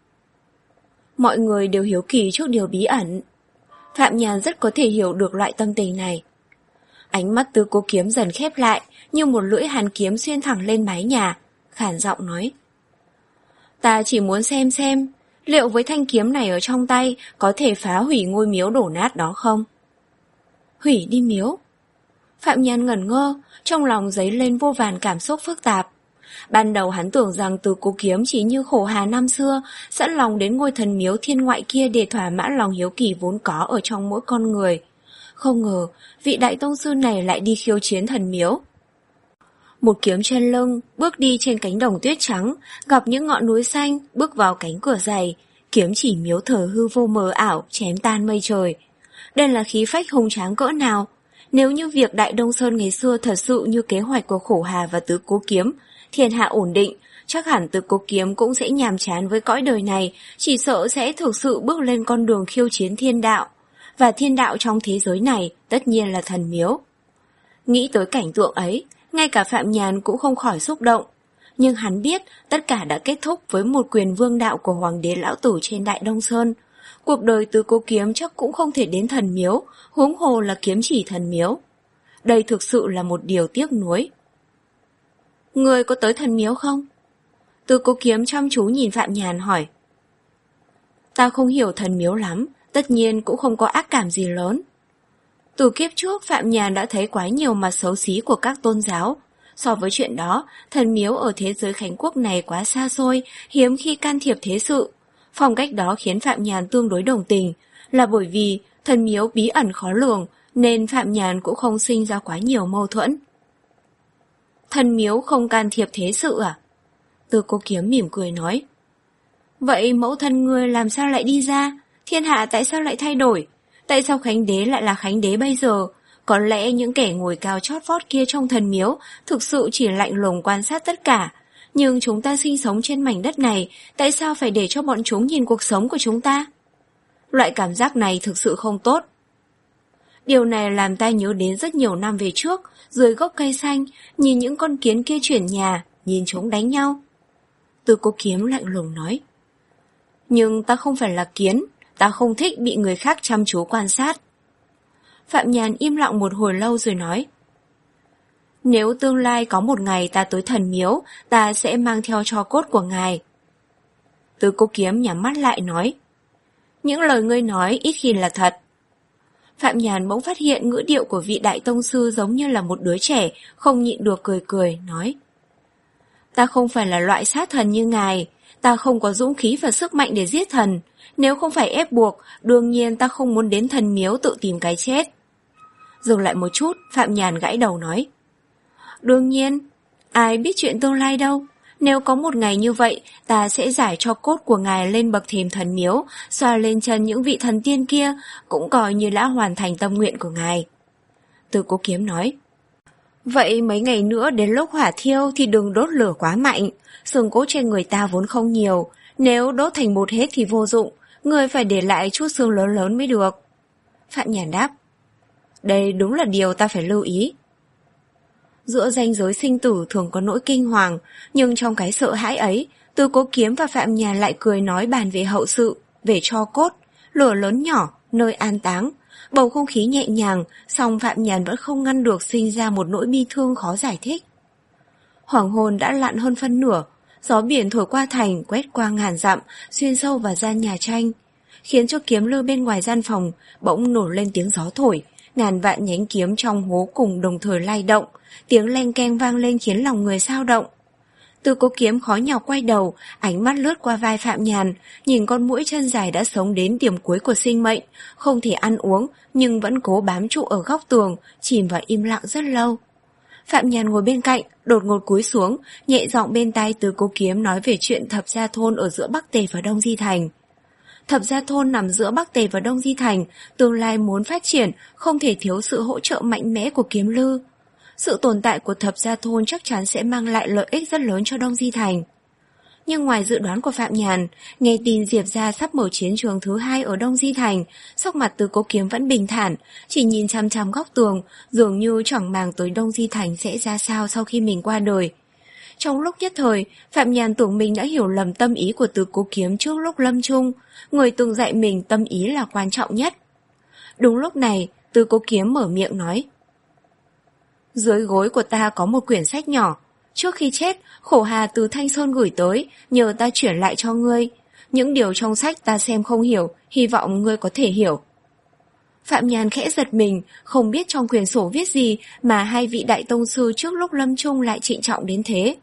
Mọi người đều hiếu kỳ trước điều bí ẩn. Phạm Nhàn rất có thể hiểu được loại tâm tình này. Ánh mắt Từ Cố Kiếm dần khép lại, như một lưỡi hàn kiếm xuyên thẳng lên mái nhà, khản giọng nói. Ta chỉ muốn xem xem, liệu với thanh kiếm này ở trong tay có thể phá hủy ngôi miếu đổ nát đó không? Hủy đi miếu? Phạm Nhàn ngẩn ngơ, trong lòng dấy lên vô vàn cảm xúc phức tạp. Ban đầu hắn tưởng rằng Từ Cố Kiếm chỉ như Khổ Hà năm xưa, sẵn lòng đến ngôi thần miếu thiên ngoại kia để thỏa mãn lòng hiếu kỳ vốn có ở trong mỗi con người. Không ngờ, vị đại tông sư này lại đi khiêu chiến thần miếu. Một kiếm chân lưng, bước đi trên cánh đồng tuyết trắng, gặp những ngọn núi xanh, bước vào cánh cửa dày, kiếm chỉ miếu thờ hư vô mờ ảo, chém tan mây trời. Đây là khí phách hùng tráng cỡ nào? Nếu như việc Đại Đông Sơn ngày xưa thật sự như kế hoạch của Khổ Hà và Từ Cố Kiếm, thiên hạ ổn định, chắc hẳn Từ Cố Kiếm cũng sẽ nhàm chán với cõi đời này, chỉ sợ sẽ thực sự bước lên con đường khiêu chiến thiên đạo. Và thiên đạo trong thế giới này tất nhiên là thần miếu. Nghĩ tới cảnh tượng ấy, ngay cả Phạm Nhàn cũng không khỏi xúc động. Nhưng hắn biết tất cả đã kết thúc với một quyền vương đạo của Hoàng đế Lão Tử trên Đại Đông Sơn. Cuộc đời Từ Cố Kiếm chắc cũng không thể đến thần miếu, huống hồ là kiếm chỉ thần miếu. Đây thực sự là một điều tiếc nuối. Người có tới thần miếu không? Từ Cố Kiếm chăm chú nhìn Phạm Nhàn hỏi. Ta không hiểu thần miếu lắm, tất nhiên cũng không có ác cảm gì lớn. Từ kiếp trước Phạm Nhàn đã thấy quá nhiều mặt xấu xí của các tôn giáo. So với chuyện đó, thần miếu ở thế giới Khánh Quốc này quá xa xôi, hiếm khi can thiệp thế sự. Phong cách đó khiến Phạm Nhàn tương đối đồng tình, là bởi vì thần miếu bí ẩn khó lường, nên Phạm Nhàn cũng không sinh ra quá nhiều mâu thuẫn. Thần miếu không can thiệp thế sự à? Từ Cố Kiếm mỉm cười nói. Vậy mẫu thân ngươi làm sao lại đi ra? Thiên hạ tại sao lại thay đổi? Tại sao Khánh Đế lại là Khánh Đế bây giờ? Có lẽ những kẻ ngồi cao chót vót kia trong thần miếu thực sự chỉ lạnh lùng quan sát tất cả. Nhưng chúng ta sinh sống trên mảnh đất này, tại sao phải để cho bọn chúng nhìn cuộc sống của chúng ta? Loại cảm giác này thực sự không tốt. Điều này làm ta nhớ đến rất nhiều năm về trước, dưới gốc cây xanh, nhìn những con kiến kia chuyển nhà, nhìn chúng đánh nhau. Từ Cố Kiếm lạnh lùng nói. Nhưng ta không phải là kiến, ta không thích bị người khác chăm chú quan sát. Phạm Nhàn im lặng một hồi lâu rồi nói. Nếu tương lai có một ngày ta tới thần miếu, ta sẽ mang theo tro cốt của ngài. Từ Cố Kiếm nhắm mắt lại nói. Những lời ngươi nói ít khi là thật. Phạm Nhàn bỗng phát hiện ngữ điệu của vị đại tông sư giống như là một đứa trẻ, không nhịn được cười cười, nói. Ta không phải là loại sát thần như ngài, ta không có dũng khí và sức mạnh để giết thần. Nếu không phải ép buộc, đương nhiên ta không muốn đến thần miếu tự tìm cái chết. Dừng lại một chút, Phạm Nhàn gãi đầu nói. Đương nhiên, ai biết chuyện tương lai đâu. Nếu có một ngày như vậy, ta sẽ giải cho cốt của ngài lên bậc thềm thần miếu, xoa lên chân những vị thần tiên kia, cũng coi như đã hoàn thành tâm nguyện của ngài. Từ Cố Kiếm nói. Vậy mấy ngày nữa đến lúc hỏa thiêu thì đừng đốt lửa quá mạnh, xương cốt trên người ta vốn không nhiều, nếu đốt thành bột hết thì vô dụng, người phải để lại chút xương lớn lớn mới được. Phạm Nhàn đáp. Đây đúng là điều ta phải lưu ý. Giữa ranh giới sinh tử thường có nỗi kinh hoàng, nhưng trong cái sợ hãi ấy, Từ Cố Kiếm và Phạm Nhàn lại cười nói bàn về hậu sự, về tro cốt, lửa lớn nhỏ, nơi an táng. Bầu không khí nhẹ nhàng, song Phạm Nhàn vẫn không ngăn được sinh ra một nỗi bi thương khó giải thích. Hoàng hôn đã lặn hơn phân nửa, gió biển thổi qua thành, quét qua ngàn dặm, xuyên sâu vào gian nhà tranh, khiến cho kiếm lư bên ngoài gian phòng bỗng nổi lên tiếng gió thổi, ngàn vạn nhánh kiếm trong hố cùng đồng thời lay động, tiếng leng keng vang lên khiến lòng người xao động. Từ Cố Kiếm khó nhọc quay đầu, ánh mắt lướt qua vai Phạm Nhàn, nhìn con muỗi chân dài đã sống đến điểm cuối của sinh mệnh, không thể ăn uống nhưng vẫn cố bám trụ ở góc tường, chìm vào im lặng rất lâu. Phạm Nhàn ngồi bên cạnh, đột ngột cúi xuống, nhẹ giọng bên tai Từ Cố Kiếm nói về chuyện Thập Gia Thôn ở giữa Bắc Tề và Đông Di Thành. Thập Gia Thôn nằm giữa Bắc Tề và Đông Di Thành, tương lai muốn phát triển không thể thiếu sự hỗ trợ mạnh mẽ của Kiếm Lư. Sự tồn tại của Thập Gia Thôn chắc chắn sẽ mang lại lợi ích rất lớn cho Đông Di Thành. Nhưng ngoài dự đoán của Phạm Nhàn, nghe tin Diệp gia sắp mở chiến trường thứ hai ở Đông Di Thành, sắc mặt Từ Cố Kiếm vẫn bình thản, chỉ nhìn chăm chăm góc tường, dường như chẳng màng tới Đông Di Thành sẽ ra sao sau khi mình qua đời. Trong lúc nhất thời, Phạm Nhàn tưởng mình đã hiểu lầm tâm ý của Từ Cố Kiếm trước lúc lâm chung, người từng dạy mình tâm ý là quan trọng nhất. Đúng lúc này, Từ Cố Kiếm mở miệng nói. Dưới gối của ta có một quyển sách nhỏ. Trước khi chết, Khổ Hà từ Thanh Sơn gửi tới, nhờ ta chuyển lại cho ngươi. Những điều trong sách ta xem không hiểu, hy vọng ngươi có thể hiểu. Phạm Nhàn khẽ giật mình, không biết trong quyển sổ viết gì mà hai vị đại tông sư trước lúc lâm chung lại trịnh trọng đến thế.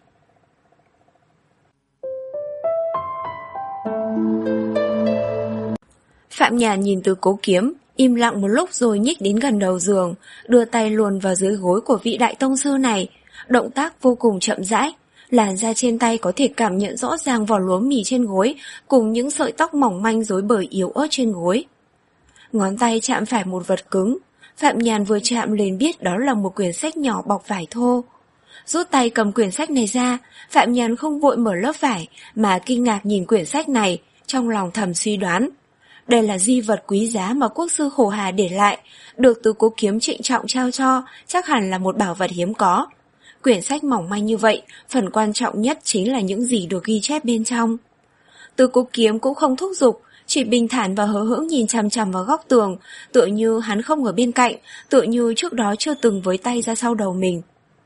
Phạm Nhàn nhìn Từ Cố Kiếm, im lặng một lúc rồi nhích đến gần đầu giường, đưa tay luồn vào dưới gối của vị đại tông sư này. Động tác vô cùng chậm rãi, làn da trên tay có thể cảm nhận rõ ràng vỏ lúa mì trên gối cùng những sợi tóc mỏng manh rối bời yếu ớt trên gối. Ngón tay chạm phải một vật cứng, Phạm Nhàn vừa chạm liền biết đó là một quyển sách nhỏ bọc vải thô. Rút tay cầm quyển sách này ra, Phạm Nhàn không vội mở lớp vải mà kinh ngạc nhìn quyển sách này, trong lòng thầm suy đoán. Đây là di vật quý giá mà quốc sư Khổ Hà để lại, được Từ Cố Kiếm trịnh trọng trao cho, chắc hẳn là một bảo vật hiếm có. Quyển sách mỏng manh như vậy, phần quan trọng nhất chính là những gì được ghi chép bên trong. Từ Cố Kiếm cũng không thúc giục, chỉ bình thản và hờ hững nhìn chằm chằm vào góc tường, tựa như hắn không ở bên cạnh, tựa như trước đó chưa từng với tay ra sau đầu mình.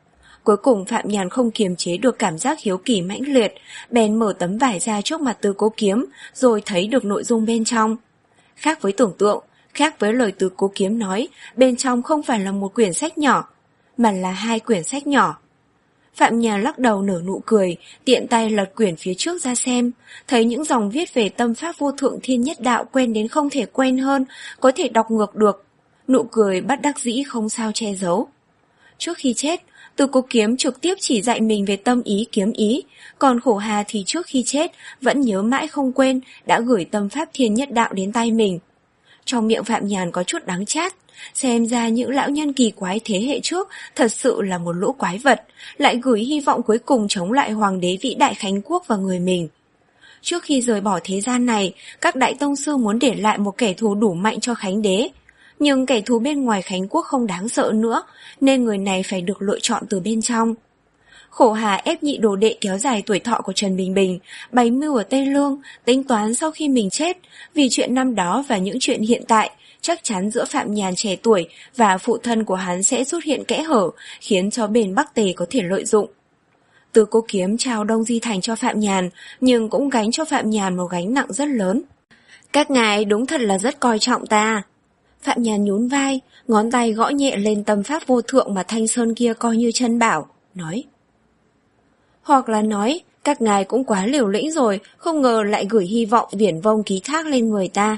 Cuối cùng Phạm Nhàn không kiềm chế được cảm giác hiếu kỳ mãnh liệt, bèn mở tấm vải ra trước mặt Tứ Cố Kiếm, rồi thấy được nội dung bên trong. Khác với tưởng tượng, khác với lời Tứ Cố Kiếm nói, bên trong không phải là một quyển sách nhỏ, mà là hai quyển sách nhỏ. Phạm Nhàn lắc đầu nở nụ cười, tiện tay lật quyển phía trước ra xem, thấy những dòng viết về tâm pháp vô thượng thiên nhất đạo quen đến không thể quen hơn, có thể đọc ngược được. Nụ cười bất đắc dĩ không sao che giấu. Trước khi chết, Tứ Cố Kiếm trực tiếp chỉ dạy mình về tâm ý kiếm ý, còn Khổ Hà thì trước khi chết vẫn nhớ mãi không quên đã gửi tâm pháp thiên nhất đạo đến tay mình. Trong miệng Phạm Nhàn có chút đắng chát, xem ra những lão nhân kỳ quái thế hệ trước thật sự là một lũ quái vật, lại gửi hy vọng cuối cùng chống lại hoàng đế vĩ đại Khánh Quốc vào người mình. Trước khi rời bỏ thế gian này, các đại tông sư muốn để lại một kẻ thù đủ mạnh cho Khánh đế. Nhưng kẻ thù bên ngoài Khánh Quốc không đáng sợ nữa, nên người này phải được lựa chọn từ bên trong. Khổ Hà ép nhị đồ đệ kéo dài tuổi thọ của Trần Bình Bình, bày mưu ở Tây Lương, tính toán sau khi mình chết, vì chuyện năm đó và những chuyện hiện tại, chắc chắn giữa Phạm Nhàn trẻ tuổi và phụ thân của hắn sẽ xuất hiện kẽ hở, khiến cho bên Bắc Tề có thể lợi dụng. Tứ Cố Kiếm trao Đông Di Thành cho Phạm Nhàn, nhưng cũng gánh cho Phạm Nhàn một gánh nặng rất lớn. Các ngài đúng thật là rất coi trọng ta. Phạm Nhàn nhún vai, ngón tay gõ nhẹ lên tâm pháp vô thượng mà Thanh Sơn kia coi như chân bảo, nói. Hoặc là nói, các ngài cũng quá liều lĩnh rồi, không ngờ lại gửi hy vọng viển vông ký thác lên người ta.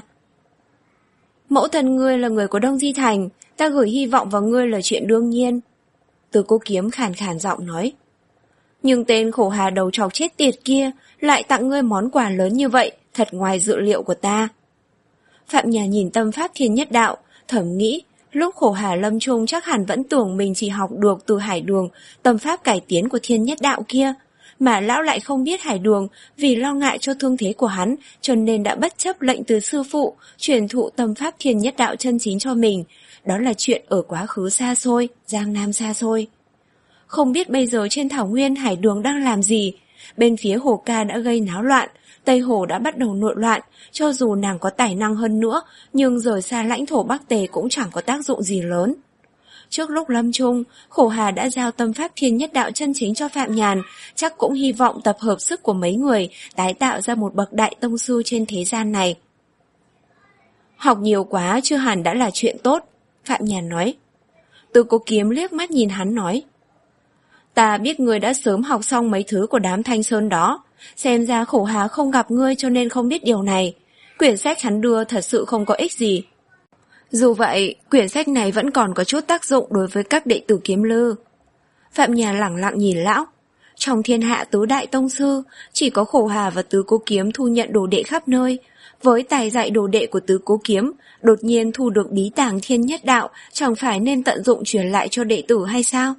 Mẫu thân ngươi là người của Đông Di Thành, ta gửi hy vọng vào ngươi là chuyện đương nhiên. Tứ Cố Kiếm khàn khàn giọng nói. Nhưng tên Khổ Hà đầu trọc chết tiệt kia lại tặng ngươi món quà lớn như vậy, thật ngoài dự liệu của ta. Phạm Nhàn nhìn tâm pháp thiên nhất đạo, thầm nghĩ, lúc Khổ Hà lâm chung chắc hẳn vẫn tưởng mình chỉ học được từ Hải Đường tâm pháp cải tiến của thiên nhất đạo kia, mà lão lại không biết Hải Đường vì lo ngại cho thương thế của hắn cho nên đã bất chấp lệnh từ sư phụ truyền thụ tâm pháp thiên nhất đạo chân chính cho mình. Đó là chuyện ở quá khứ xa xôi, Giang Nam xa xôi. Không biết bây giờ trên thảo nguyên Hải Đường đang làm gì. Bên phía Hồ Ca đã gây náo loạn, Tây Hồ đã bắt đầu nội loạn. Cho dù nàng có tài năng hơn nữa, nhưng rời xa lãnh thổ Bắc Tề cũng chẳng có tác dụng gì lớn. Trước lúc lâm chung, Khổ Hà đã giao tâm pháp thiên nhất đạo chân chính cho Phạm Nhàn, chắc cũng hy vọng tập hợp sức của mấy người tái tạo ra một bậc đại tông sư trên thế gian này. Học nhiều quá chưa hẳn đã là chuyện tốt, Phạm Nhàn nói. Tứ Cố Kiếm liếc mắt nhìn hắn nói. Ta biết ngươi đã sớm học xong mấy thứ của đám Thanh Sơn đó, xem ra Khổ Hà không gặp ngươi cho nên không biết điều này. Quyển sách hắn đưa thật sự không có ích gì. Dù vậy, quyển sách này vẫn còn có chút tác dụng đối với các đệ tử Kiếm Lư. Phạm Nhàn lẳng lặng nhìn lão. Trong thiên hạ tứ đại tông sư, chỉ có Khổ Hà và Tứ Cố Kiếm thu nhận đồ đệ khắp nơi. Với tài dạy đồ đệ của Tứ Cố Kiếm, đột nhiên thu được bí tàng thiên nhất đạo, chẳng phải nên tận dụng truyền lại cho đệ tử hay sao?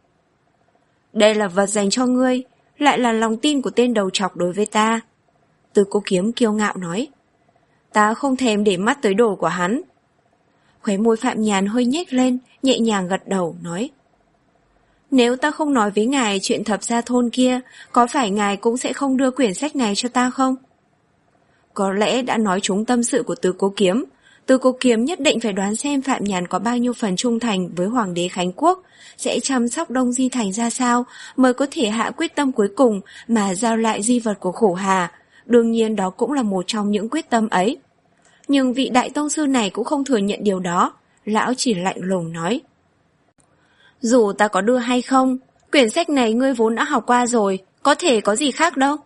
Đây là vật dành cho ngươi, lại là lòng tin của tên đầu trọc đối với ta. Tứ Cố Kiếm kiêu ngạo nói. Ta không thèm để mắt tới đồ của hắn. Khóe môi Phạm Nhàn hơi nhếch lên, nhẹ nhàng gật đầu, nói. Nếu ta không nói với ngài chuyện thập gia thôn kia, có phải ngài cũng sẽ không đưa quyển sách này cho ta không? Có lẽ đã nói trúng tâm sự của Tứ Cố Kiếm. Tứ Cố Kiếm nhất định phải đoán xem Phạm Nhàn có bao nhiêu phần trung thành với Hoàng đế Khánh Quốc, sẽ chăm sóc Đông Di Thành ra sao mới có thể hạ quyết tâm cuối cùng mà giao lại di vật của Khổ Hà. Đương nhiên đó cũng là một trong những quyết tâm ấy. Nhưng vị đại tông sư này cũng không thừa nhận điều đó, lão chỉ lạnh lùng nói. Dù ta có đưa hay không, quyển sách này ngươi vốn đã học qua rồi, có thể có gì khác đâu.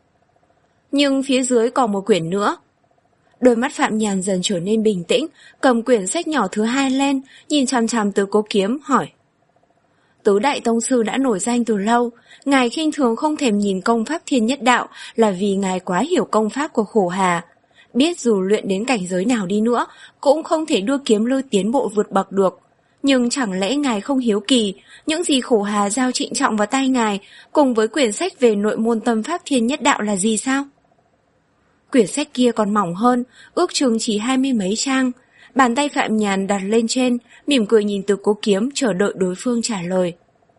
Nhưng phía dưới còn một quyển nữa. Đôi mắt Phạm Nhàn dần trở nên bình tĩnh, cầm quyển sách nhỏ thứ hai lên, nhìn chằm chằm Tứ Cố Kiếm, hỏi. Tứ đại tông sư đã nổi danh từ lâu, ngài khinh thường không thèm nhìn công pháp thiên nhất đạo là vì ngài quá hiểu công pháp của Khổ Hà. Biết dù luyện đến cảnh giới nào đi nữa, cũng không thể đưa Kiếm Lư tiến bộ vượt bậc được. Nhưng chẳng lẽ ngài không hiếu kỳ, những gì Khổ Hà giao trịnh trọng vào tay ngài, cùng với quyển sách về nội môn tâm pháp thiên nhất đạo là gì sao? Quyển sách kia còn mỏng hơn, ước chừng chỉ hai mươi mấy trang. Bàn tay Phạm Nhàn đặt lên trên, mỉm cười nhìn Tứ Cố Kiếm chờ đợi đối phương trả lời.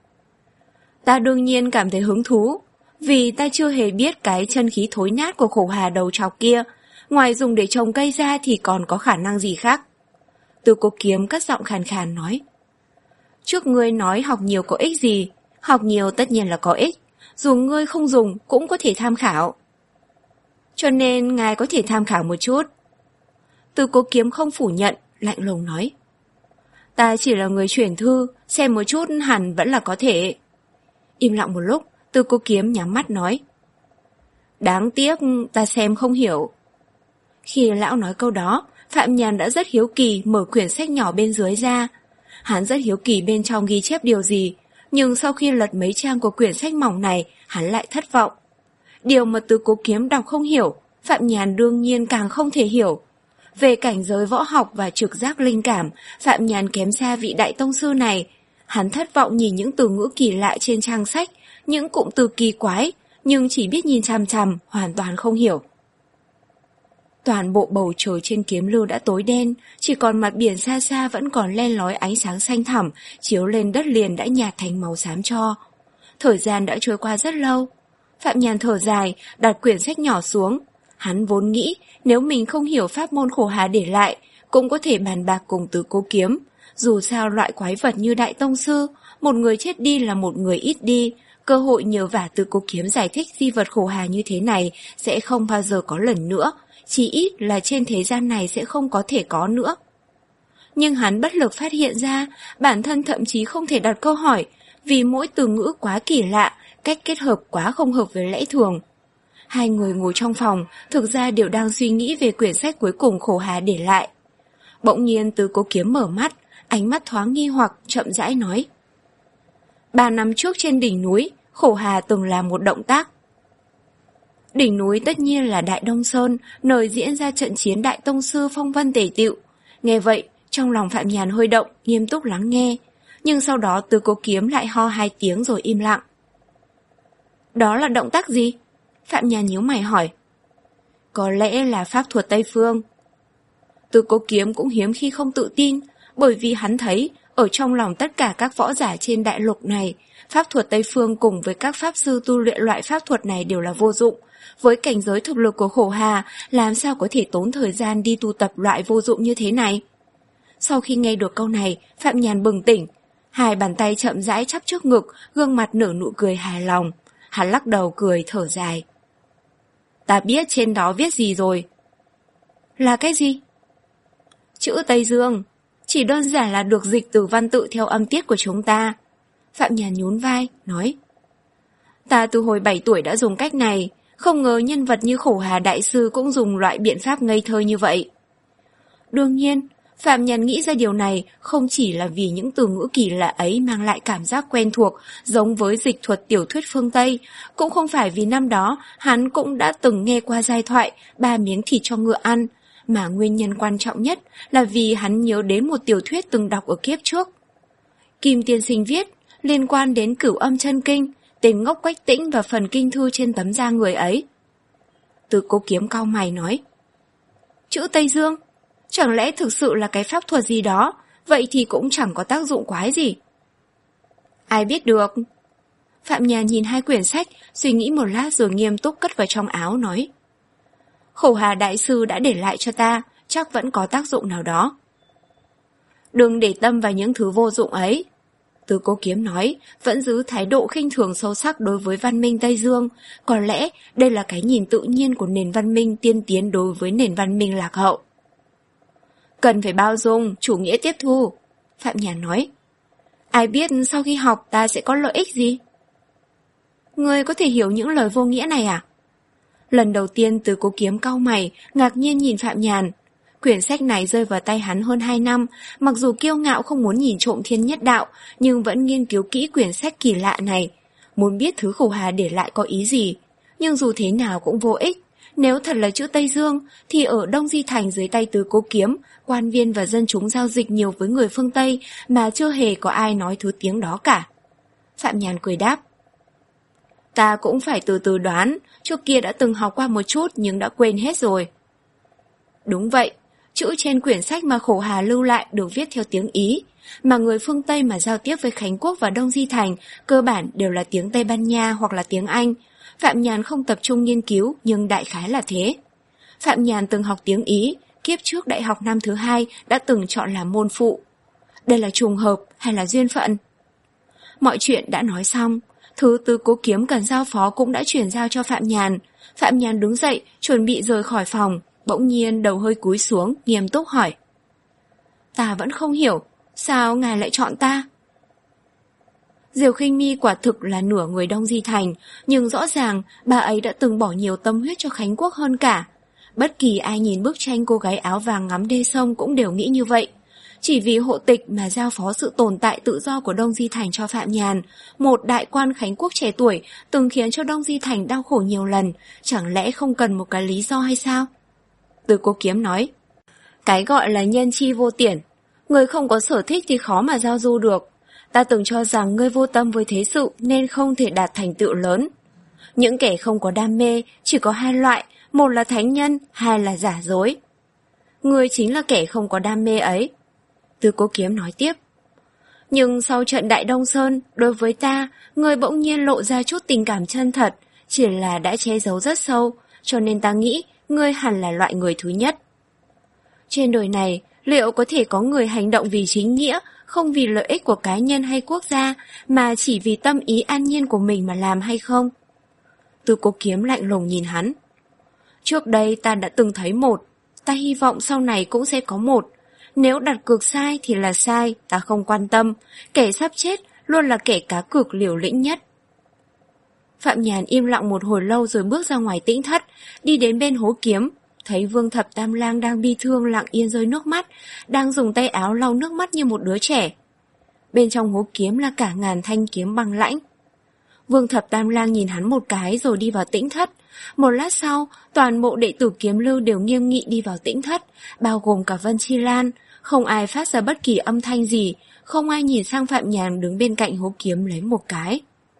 Ta đương nhiên cảm thấy hứng thú, vì ta chưa hề biết cái chân khí thối nát của Khổ Hà đầu trọc kia, ngoài dùng để trồng cây ra thì còn có khả năng gì khác. Tứ Cố Kiếm cất giọng khàn khàn nói. Trước ngươi nói học nhiều có ích gì, Học nhiều tất nhiên là có ích, dù ngươi không dùng cũng có thể tham khảo. Cho nên ngài có thể tham khảo một chút. Từ Cố Kiếm không phủ nhận, lạnh lùng nói. Ta chỉ là người chuyển thư, xem một chút hẳn vẫn là có thể. Im lặng một lúc, Từ Cố Kiếm nhắm mắt nói. Đáng tiếc ta xem không hiểu. Khi lão nói câu đó, Phạm Nhàn đã rất hiếu kỳ mở quyển sách nhỏ bên dưới ra. Hắn rất hiếu kỳ bên trong ghi chép điều gì, nhưng sau khi lật mấy trang của quyển sách mỏng này, hắn lại thất vọng. Điều mà Từ Cố Kiếm đọc không hiểu, Phạm Nhàn đương nhiên càng không thể hiểu. Về cảnh giới võ học và trực giác linh cảm, Phạm Nhàn kém xa vị đại tông sư này. Hắn thất vọng nhìn những từ ngữ kỳ lạ trên trang sách, những cụm từ kỳ quái, nhưng chỉ biết nhìn chằm chằm, hoàn toàn không hiểu. Toàn bộ bầu trời trên Kiếm Lưu đã tối đen, chỉ còn mặt biển xa xa vẫn còn len lói ánh sáng xanh thẳm, chiếu lên đất liền đã nhạt thành màu xám tro. Thời gian đã trôi qua rất lâu. Phạm Nhàn thở dài, đặt quyển sách nhỏ xuống. Hắn vốn nghĩ nếu mình không hiểu pháp môn khổ hà để lại, cũng có thể bàn bạc cùng Từ Cố Kiếm. Dù sao loại quái vật như đại tông sư, một người chết đi là một người ít đi. Cơ hội nhờ vả Từ Cố Kiếm giải thích di vật khổ hà như thế này sẽ không bao giờ có lần nữa. Chỉ ít là trên thế gian này sẽ không có thể có nữa. Nhưng hắn bất lực phát hiện ra, bản thân thậm chí không thể đặt câu hỏi, vì mỗi từ ngữ quá kỳ lạ, cách kết hợp quá không hợp với lẽ thường. Hai người ngồi trong phòng, thực ra đều đang suy nghĩ về quyển sách cuối cùng khổ hà để lại. Bỗng nhiên Từ Cố Kiếm mở mắt, ánh mắt thoáng nghi hoặc, chậm rãi nói. Ba năm trước trên đỉnh núi, khổ hà từng làm một động tác. Đỉnh núi tất nhiên là Đại Đông Sơn, nơi diễn ra trận chiến Đại Tông Sư phong vân tề tựu. Nghe vậy, trong lòng Phạm Nhàn hơi động, nghiêm túc lắng nghe. Nhưng sau đó Từ Cố Kiếm lại ho hai tiếng rồi im lặng. Đó là động tác gì? Phạm Nhàn nhíu mày hỏi. Có lẽ là pháp thuật Tây Phương. Từ Cố Kiếm cũng hiếm khi không tự tin, bởi vì hắn thấy ở trong lòng tất cả các võ giả trên đại lục này, pháp thuật Tây Phương cùng với các pháp sư tu luyện loại pháp thuật này đều là vô dụng. Với cảnh giới thực lực của khổ hà, làm sao có thể tốn thời gian đi tu tập loại vô dụng như thế này? Sau khi nghe được câu này, Phạm Nhàn bừng tỉnh. Hai bàn tay chậm rãi chắp trước ngực, gương mặt nở nụ cười hài lòng. Hắn lắc đầu cười thở dài. Ta biết trên đó viết gì rồi. Là cái gì? Chữ Tây Dương. Chỉ đơn giản là được dịch từ văn tự theo âm tiết của chúng ta. Phạm Nhàn nhún vai, nói. Ta từ hồi bảy tuổi đã dùng cách này, không ngờ nhân vật như khổ hà đại sư cũng dùng loại biện pháp ngây thơ như vậy. Đương nhiên, Phạm Nhàn nghĩ ra điều này không chỉ là vì những từ ngữ kỳ lạ ấy mang lại cảm giác quen thuộc giống với dịch thuật tiểu thuyết phương Tây, cũng không phải vì năm đó hắn cũng đã từng nghe qua giai thoại ba miếng thịt cho ngựa ăn, mà nguyên nhân quan trọng nhất là vì hắn nhớ đến một tiểu thuyết từng đọc ở kiếp trước. Kim tiên sinh viết liên quan đến Cửu Âm Chân Kinh, tên ngốc Quách Tĩnh và phần kinh thư trên tấm da người ấy. Từ Cố Kiếm cau mày nói. Chữ Tây Dương? Chẳng lẽ thực sự là cái pháp thuật gì đó, vậy thì cũng chẳng có tác dụng quái gì. Ai biết được. Phạm Nhàn nhìn hai quyển sách, suy nghĩ một lát rồi nghiêm túc cất vào trong áo nói. Khổ hà đại sư đã để lại cho ta, chắc vẫn có tác dụng nào đó. Đừng để tâm vào những thứ vô dụng ấy. Từ Cố Kiếm nói, vẫn giữ thái độ khinh thường sâu sắc đối với văn minh Tây Dương. Có lẽ đây là cái nhìn tự nhiên của nền văn minh tiên tiến đối với nền văn minh lạc hậu. Cần phải bao dung, chủ nghĩa tiếp thu. Phạm Nhàn nói. Ai biết sau khi học ta sẽ có lợi ích gì? Ngươi có thể hiểu những lời vô nghĩa này à? Lần đầu tiên Từ Cố Kiếm cau mày, ngạc nhiên nhìn Phạm Nhàn. Quyển sách này rơi vào tay hắn hơn hai năm, mặc dù kiêu ngạo không muốn nhìn trộm thiên nhất đạo, nhưng vẫn nghiên cứu kỹ quyển sách kỳ lạ này. Muốn biết thứ khổ hà để lại có ý gì, nhưng dù thế nào cũng vô ích. Nếu thật là chữ Tây Dương, thì ở Đông Di Thành dưới tay Từ Cố Kiếm, quan viên và dân chúng giao dịch nhiều với người phương Tây mà chưa hề có ai nói thứ tiếng đó cả. Phạm Nhàn cười đáp. Ta cũng phải từ từ đoán, trước kia đã từng học qua một chút nhưng đã quên hết rồi. Đúng vậy, chữ trên quyển sách mà khổ hà lưu lại được viết theo tiếng Ý, mà người phương Tây mà giao tiếp với Khánh Quốc và Đông Di Thành cơ bản đều là tiếng Tây Ban Nha hoặc là tiếng Anh. Phạm Nhàn không tập trung nghiên cứu nhưng đại khái là thế. Phạm Nhàn từng học tiếng Ý, kiếp trước đại học năm thứ hai đã từng chọn làm môn phụ. Đây là trùng hợp hay là duyên phận? Mọi chuyện đã nói xong, thứ Tứ Cố Kiếm cần giao phó cũng đã chuyển giao cho Phạm Nhàn. Phạm Nhàn đứng dậy, chuẩn bị rời khỏi phòng, bỗng nhiên đầu hơi cúi xuống, nghiêm túc hỏi. Ta vẫn không hiểu, sao ngài lại chọn ta? Diều Khinh Mi quả thực là nửa người Đông Di Thành, nhưng rõ ràng bà ấy đã từng bỏ nhiều tâm huyết cho Khánh Quốc hơn cả. Bất kỳ ai nhìn bức tranh cô gái áo vàng ngắm đê sông cũng đều nghĩ như vậy. Chỉ vì hộ tịch mà giao phó sự tồn tại tự do của Đông Di Thành cho Phạm Nhàn, một đại quan Khánh Quốc trẻ tuổi từng khiến cho Đông Di Thành đau khổ nhiều lần, chẳng lẽ không cần một cái lý do hay sao? Tứ Cố Kiếm nói, cái gọi là nhân chi vô tiển, người không có sở thích thì khó mà giao du được. Ta từng cho rằng ngươi vô tâm với thế sự nên không thể đạt thành tựu lớn. Những kẻ không có đam mê chỉ có hai loại, một là thánh nhân, hai là giả dối. Ngươi chính là kẻ không có đam mê ấy. Tứ Cố Kiếm nói tiếp. Nhưng sau trận Đại Đông Sơn, đối với ta, ngươi bỗng nhiên lộ ra chút tình cảm chân thật, chỉ là đã che giấu rất sâu, cho nên ta nghĩ ngươi hẳn là loại người thứ nhất. Trên đời này, liệu có thể có người hành động vì chính nghĩa, không vì lợi ích của cá nhân hay quốc gia, mà chỉ vì tâm ý an nhiên của mình mà làm hay không? Tứ Cố Kiếm lạnh lùng nhìn hắn. Trước đây ta đã từng thấy một, ta hy vọng sau này cũng sẽ có một. Nếu đặt cược sai thì là sai, ta không quan tâm. Kẻ sắp chết luôn là kẻ cá cược liều lĩnh nhất. Phạm Nhàn im lặng một hồi lâu rồi bước ra ngoài tĩnh thất, đi đến bên hố kiếm. Thấy Vương Thập Tam Lang đang bi thương lặng yên rơi nước mắt, đang dùng tay áo lau nước mắt như một đứa trẻ. Bên trong hố kiếm là cả ngàn thanh kiếm băng lãnh. Vương Thập Tam Lang nhìn hắn một cái rồi đi vào tĩnh thất. Một lát sau, toàn bộ đệ tử Kiếm Lưu đều nghiêm nghị đi vào tĩnh thất, bao gồm cả Vân Chi Lan. Không ai phát ra bất kỳ âm thanh gì, không ai nhìn sang Phạm Nhàn đứng bên cạnh hố kiếm lấy một cái.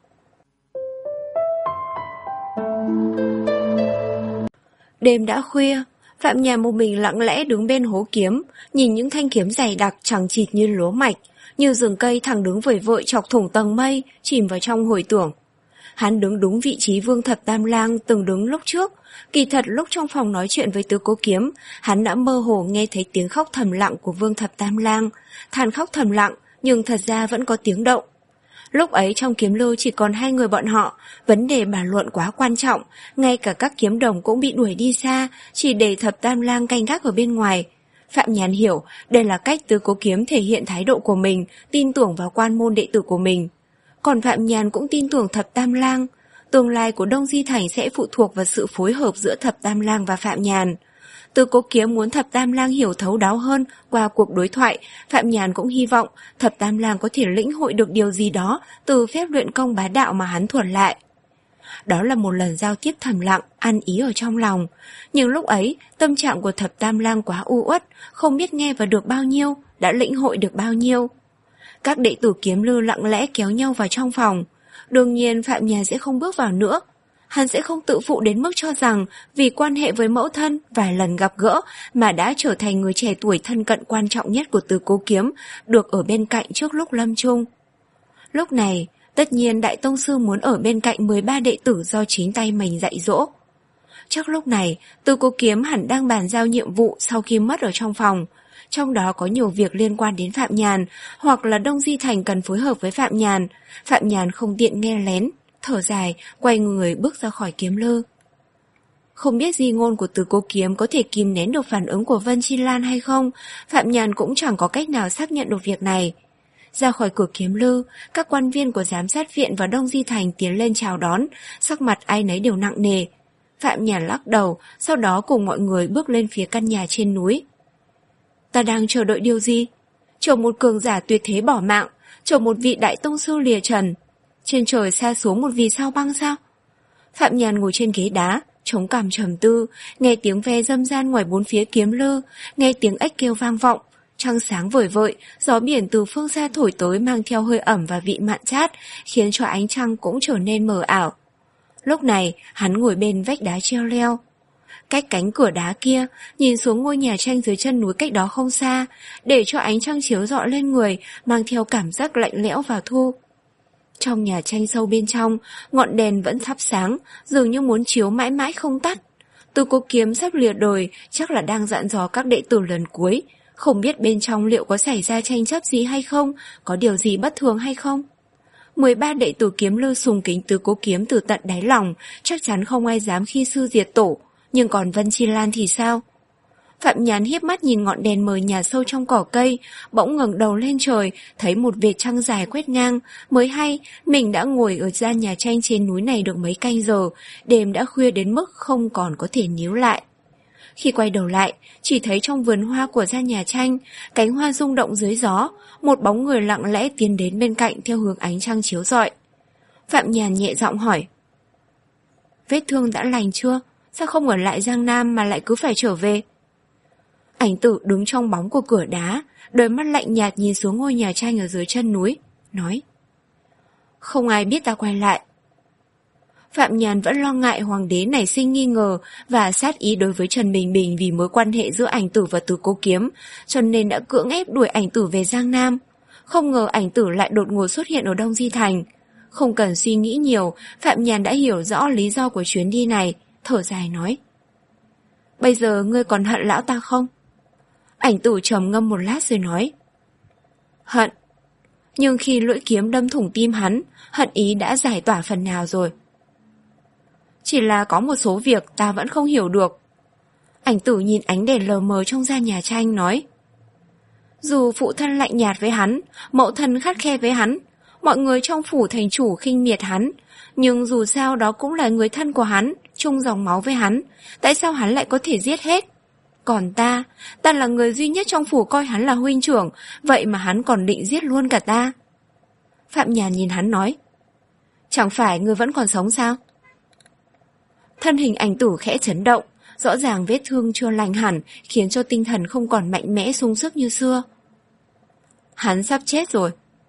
Đêm đã khuya, Phạm Nhàn một mình lặng lẽ đứng bên hố kiếm, nhìn những thanh kiếm dày đặc chằng chịt như lúa mạch, như rừng cây thẳng đứng vời vợi chọc thủng tầng mây, chìm vào trong hồi tưởng. Hắn đứng đúng vị trí Vương Thập Tam Lang từng đứng lúc trước. Kỳ thật lúc trong phòng nói chuyện với Tứ Cố Kiếm, hắn đã mơ hồ nghe thấy tiếng khóc thầm lặng của Vương Thập Tam Lang. Than khóc thầm lặng, nhưng thật ra vẫn có tiếng động. Lúc ấy trong kiếm lưu chỉ còn hai người bọn họ, vấn đề bàn luận quá quan trọng, ngay cả các kiếm đồng cũng bị đuổi đi xa, chỉ để Thập Tam Lang canh gác ở bên ngoài. Phạm Nhàn hiểu, đây là cách Tứ Cố Kiếm thể hiện thái độ của mình, tin tưởng vào quan môn đệ tử của mình. Còn Phạm Nhàn cũng tin tưởng Thập Tam Lang. Tương lai của Đông Di Thành sẽ phụ thuộc vào sự phối hợp giữa Thập Tam Lang và Phạm Nhàn. Tứ Cố Kiếm muốn Thập Tam Lang hiểu thấu đáo hơn qua cuộc đối thoại, Phạm Nhàn cũng hy vọng Thập Tam Lang có thể lĩnh hội được điều gì đó từ phép luyện công bá đạo mà hắn thuần lại. Đó là một lần giao tiếp thầm lặng, ăn ý ở trong lòng. Nhưng lúc ấy, tâm trạng của Thập Tam Lang quá u uất, không biết nghe vào được bao nhiêu, đã lĩnh hội được bao nhiêu. Các đệ tử Kiếm Lưu lặng lẽ kéo nhau vào trong phòng. Đương nhiên Phạm Nhàn sẽ không bước vào nữa. Hắn sẽ không tự phụ đến mức cho rằng vì quan hệ với mẫu thân vài lần gặp gỡ mà đã trở thành người trẻ tuổi thân cận quan trọng nhất của Tứ Cố Kiếm, được ở bên cạnh trước lúc lâm chung. Lúc này, tất nhiên Đại Tông Sư muốn ở bên cạnh mười ba đệ tử do chính tay mình dạy dỗ. Chắc lúc này, Tứ Cố Kiếm hẳn đang bàn giao nhiệm vụ sau khi mất ở trong phòng. Trong đó có nhiều việc liên quan đến Phạm Nhàn, hoặc là Đông Di Thành cần phối hợp với Phạm Nhàn. Phạm Nhàn không tiện nghe lén, thở dài, quay người bước ra khỏi kiếm lư. Không biết di ngôn của Tứ Cố Kiếm có thể kìm nén được phản ứng của Vân Chi Lan hay không, Phạm Nhàn cũng chẳng có cách nào xác nhận được việc này. Ra khỏi cửa kiếm lư, các quan viên của giám sát viện và Đông Di Thành tiến lên chào đón, sắc mặt ai nấy đều nặng nề. Phạm Nhàn lắc đầu, sau đó cùng mọi người bước lên phía căn nhà trên núi. Ta đang chờ đợi điều gì? Chờ một cường giả tuyệt thế bỏ mạng, chờ một vị Đại Tông Sư lìa trần. Trên trời sa xuống một vì sao băng sao? Phạm Nhàn ngồi trên ghế đá, chống cằm trầm tư, nghe tiếng ve râm ran ngoài bốn phía kiếm lư, nghe tiếng ếch kêu vang vọng. Trăng sáng vời vợi, gió biển từ phương xa thổi tới mang theo hơi ẩm và vị mặn chát, khiến cho ánh trăng cũng trở nên mờ ảo. Lúc này, hắn ngồi bên vách đá treo leo. Cách cánh cửa đá kia, nhìn xuống ngôi nhà tranh dưới chân núi cách đó không xa, để cho ánh trăng chiếu rọi lên người, mang theo cảm giác lạnh lẽo vào thu. Trong nhà tranh sâu bên trong, ngọn đèn vẫn thắp sáng, dường như muốn chiếu mãi mãi không tắt. Tứ Cố Kiếm sắp lìa đời, chắc là đang dặn dò các đệ tử lần cuối. Không biết bên trong liệu có xảy ra tranh chấp gì hay không, có điều gì bất thường hay không. mười ba đệ tử Kiếm Lư sùng kính Tứ Cố Kiếm từ tận đáy lòng, chắc chắn không ai dám khi sư diệt tổ, nhưng còn Vân Chi Lan thì sao? Phạm Nhàn hiếp mắt nhìn ngọn đèn mờ nhà sâu trong cỏ cây, bỗng ngẩng đầu lên trời, thấy một vệt trăng dài quét ngang, mới hay mình đã ngồi ở gian nhà tranh trên núi này được mấy canh giờ, đêm đã khuya đến mức không còn có thể níu lại. Khi quay đầu lại, chỉ thấy trong vườn hoa của gian nhà tranh, cánh hoa rung động dưới gió, một bóng người lặng lẽ tiến đến bên cạnh theo hướng ánh trăng chiếu rọi. Phạm Nhàn nhẹ giọng hỏi: Vết thương đã lành chưa? Sao không ở lại Giang Nam mà lại cứ phải trở về? Ảnh Tử đứng trong bóng của cửa đá, đôi mắt lạnh nhạt nhìn xuống ngôi nhà tranh ở dưới chân núi, nói: Không ai biết ta quay lại. Phạm Nhàn vẫn lo ngại hoàng đế nảy sinh nghi ngờ và sát ý đối với Trần Bình Bình vì mối quan hệ giữa Ảnh Tử và Tứ Cố Kiếm, cho nên đã cưỡng ép đuổi Ảnh Tử về Giang Nam. Không ngờ Ảnh Tử lại đột ngột xuất hiện ở Đông Di Thành. Không cần suy nghĩ nhiều, Phạm Nhàn đã hiểu rõ lý do của chuyến đi này, thở dài nói: Bây giờ ngươi còn hận lão ta không? Ảnh Tử trầm ngâm một lát rồi nói: Hận. Nhưng khi lưỡi kiếm đâm thủng tim hắn, hận ý đã giải tỏa phần nào rồi. Chỉ là có một số việc ta vẫn không hiểu được. Ảnh Tử nhìn ánh đèn lờ mờ trong gian nhà tranh nói: Dù phụ thân lạnh nhạt với hắn, mẫu thân khắt khe với hắn, mọi người trong phủ thành chủ khinh miệt hắn, nhưng dù sao đó cũng là người thân của hắn, chung dòng máu với hắn, tại sao hắn lại có thể giết hết? Còn ta, ta là người duy nhất trong phủ coi hắn là huynh trưởng, vậy mà hắn còn định giết luôn cả ta. Phạm Nhàn nhìn hắn nói: Chẳng phải ngươi vẫn còn sống sao? Thân hình Ảnh Tử khẽ chấn động, rõ ràng vết thương chưa lành hẳn, khiến cho tinh thần không còn mạnh mẽ sung sức như xưa. Hắn sắp chết rồi.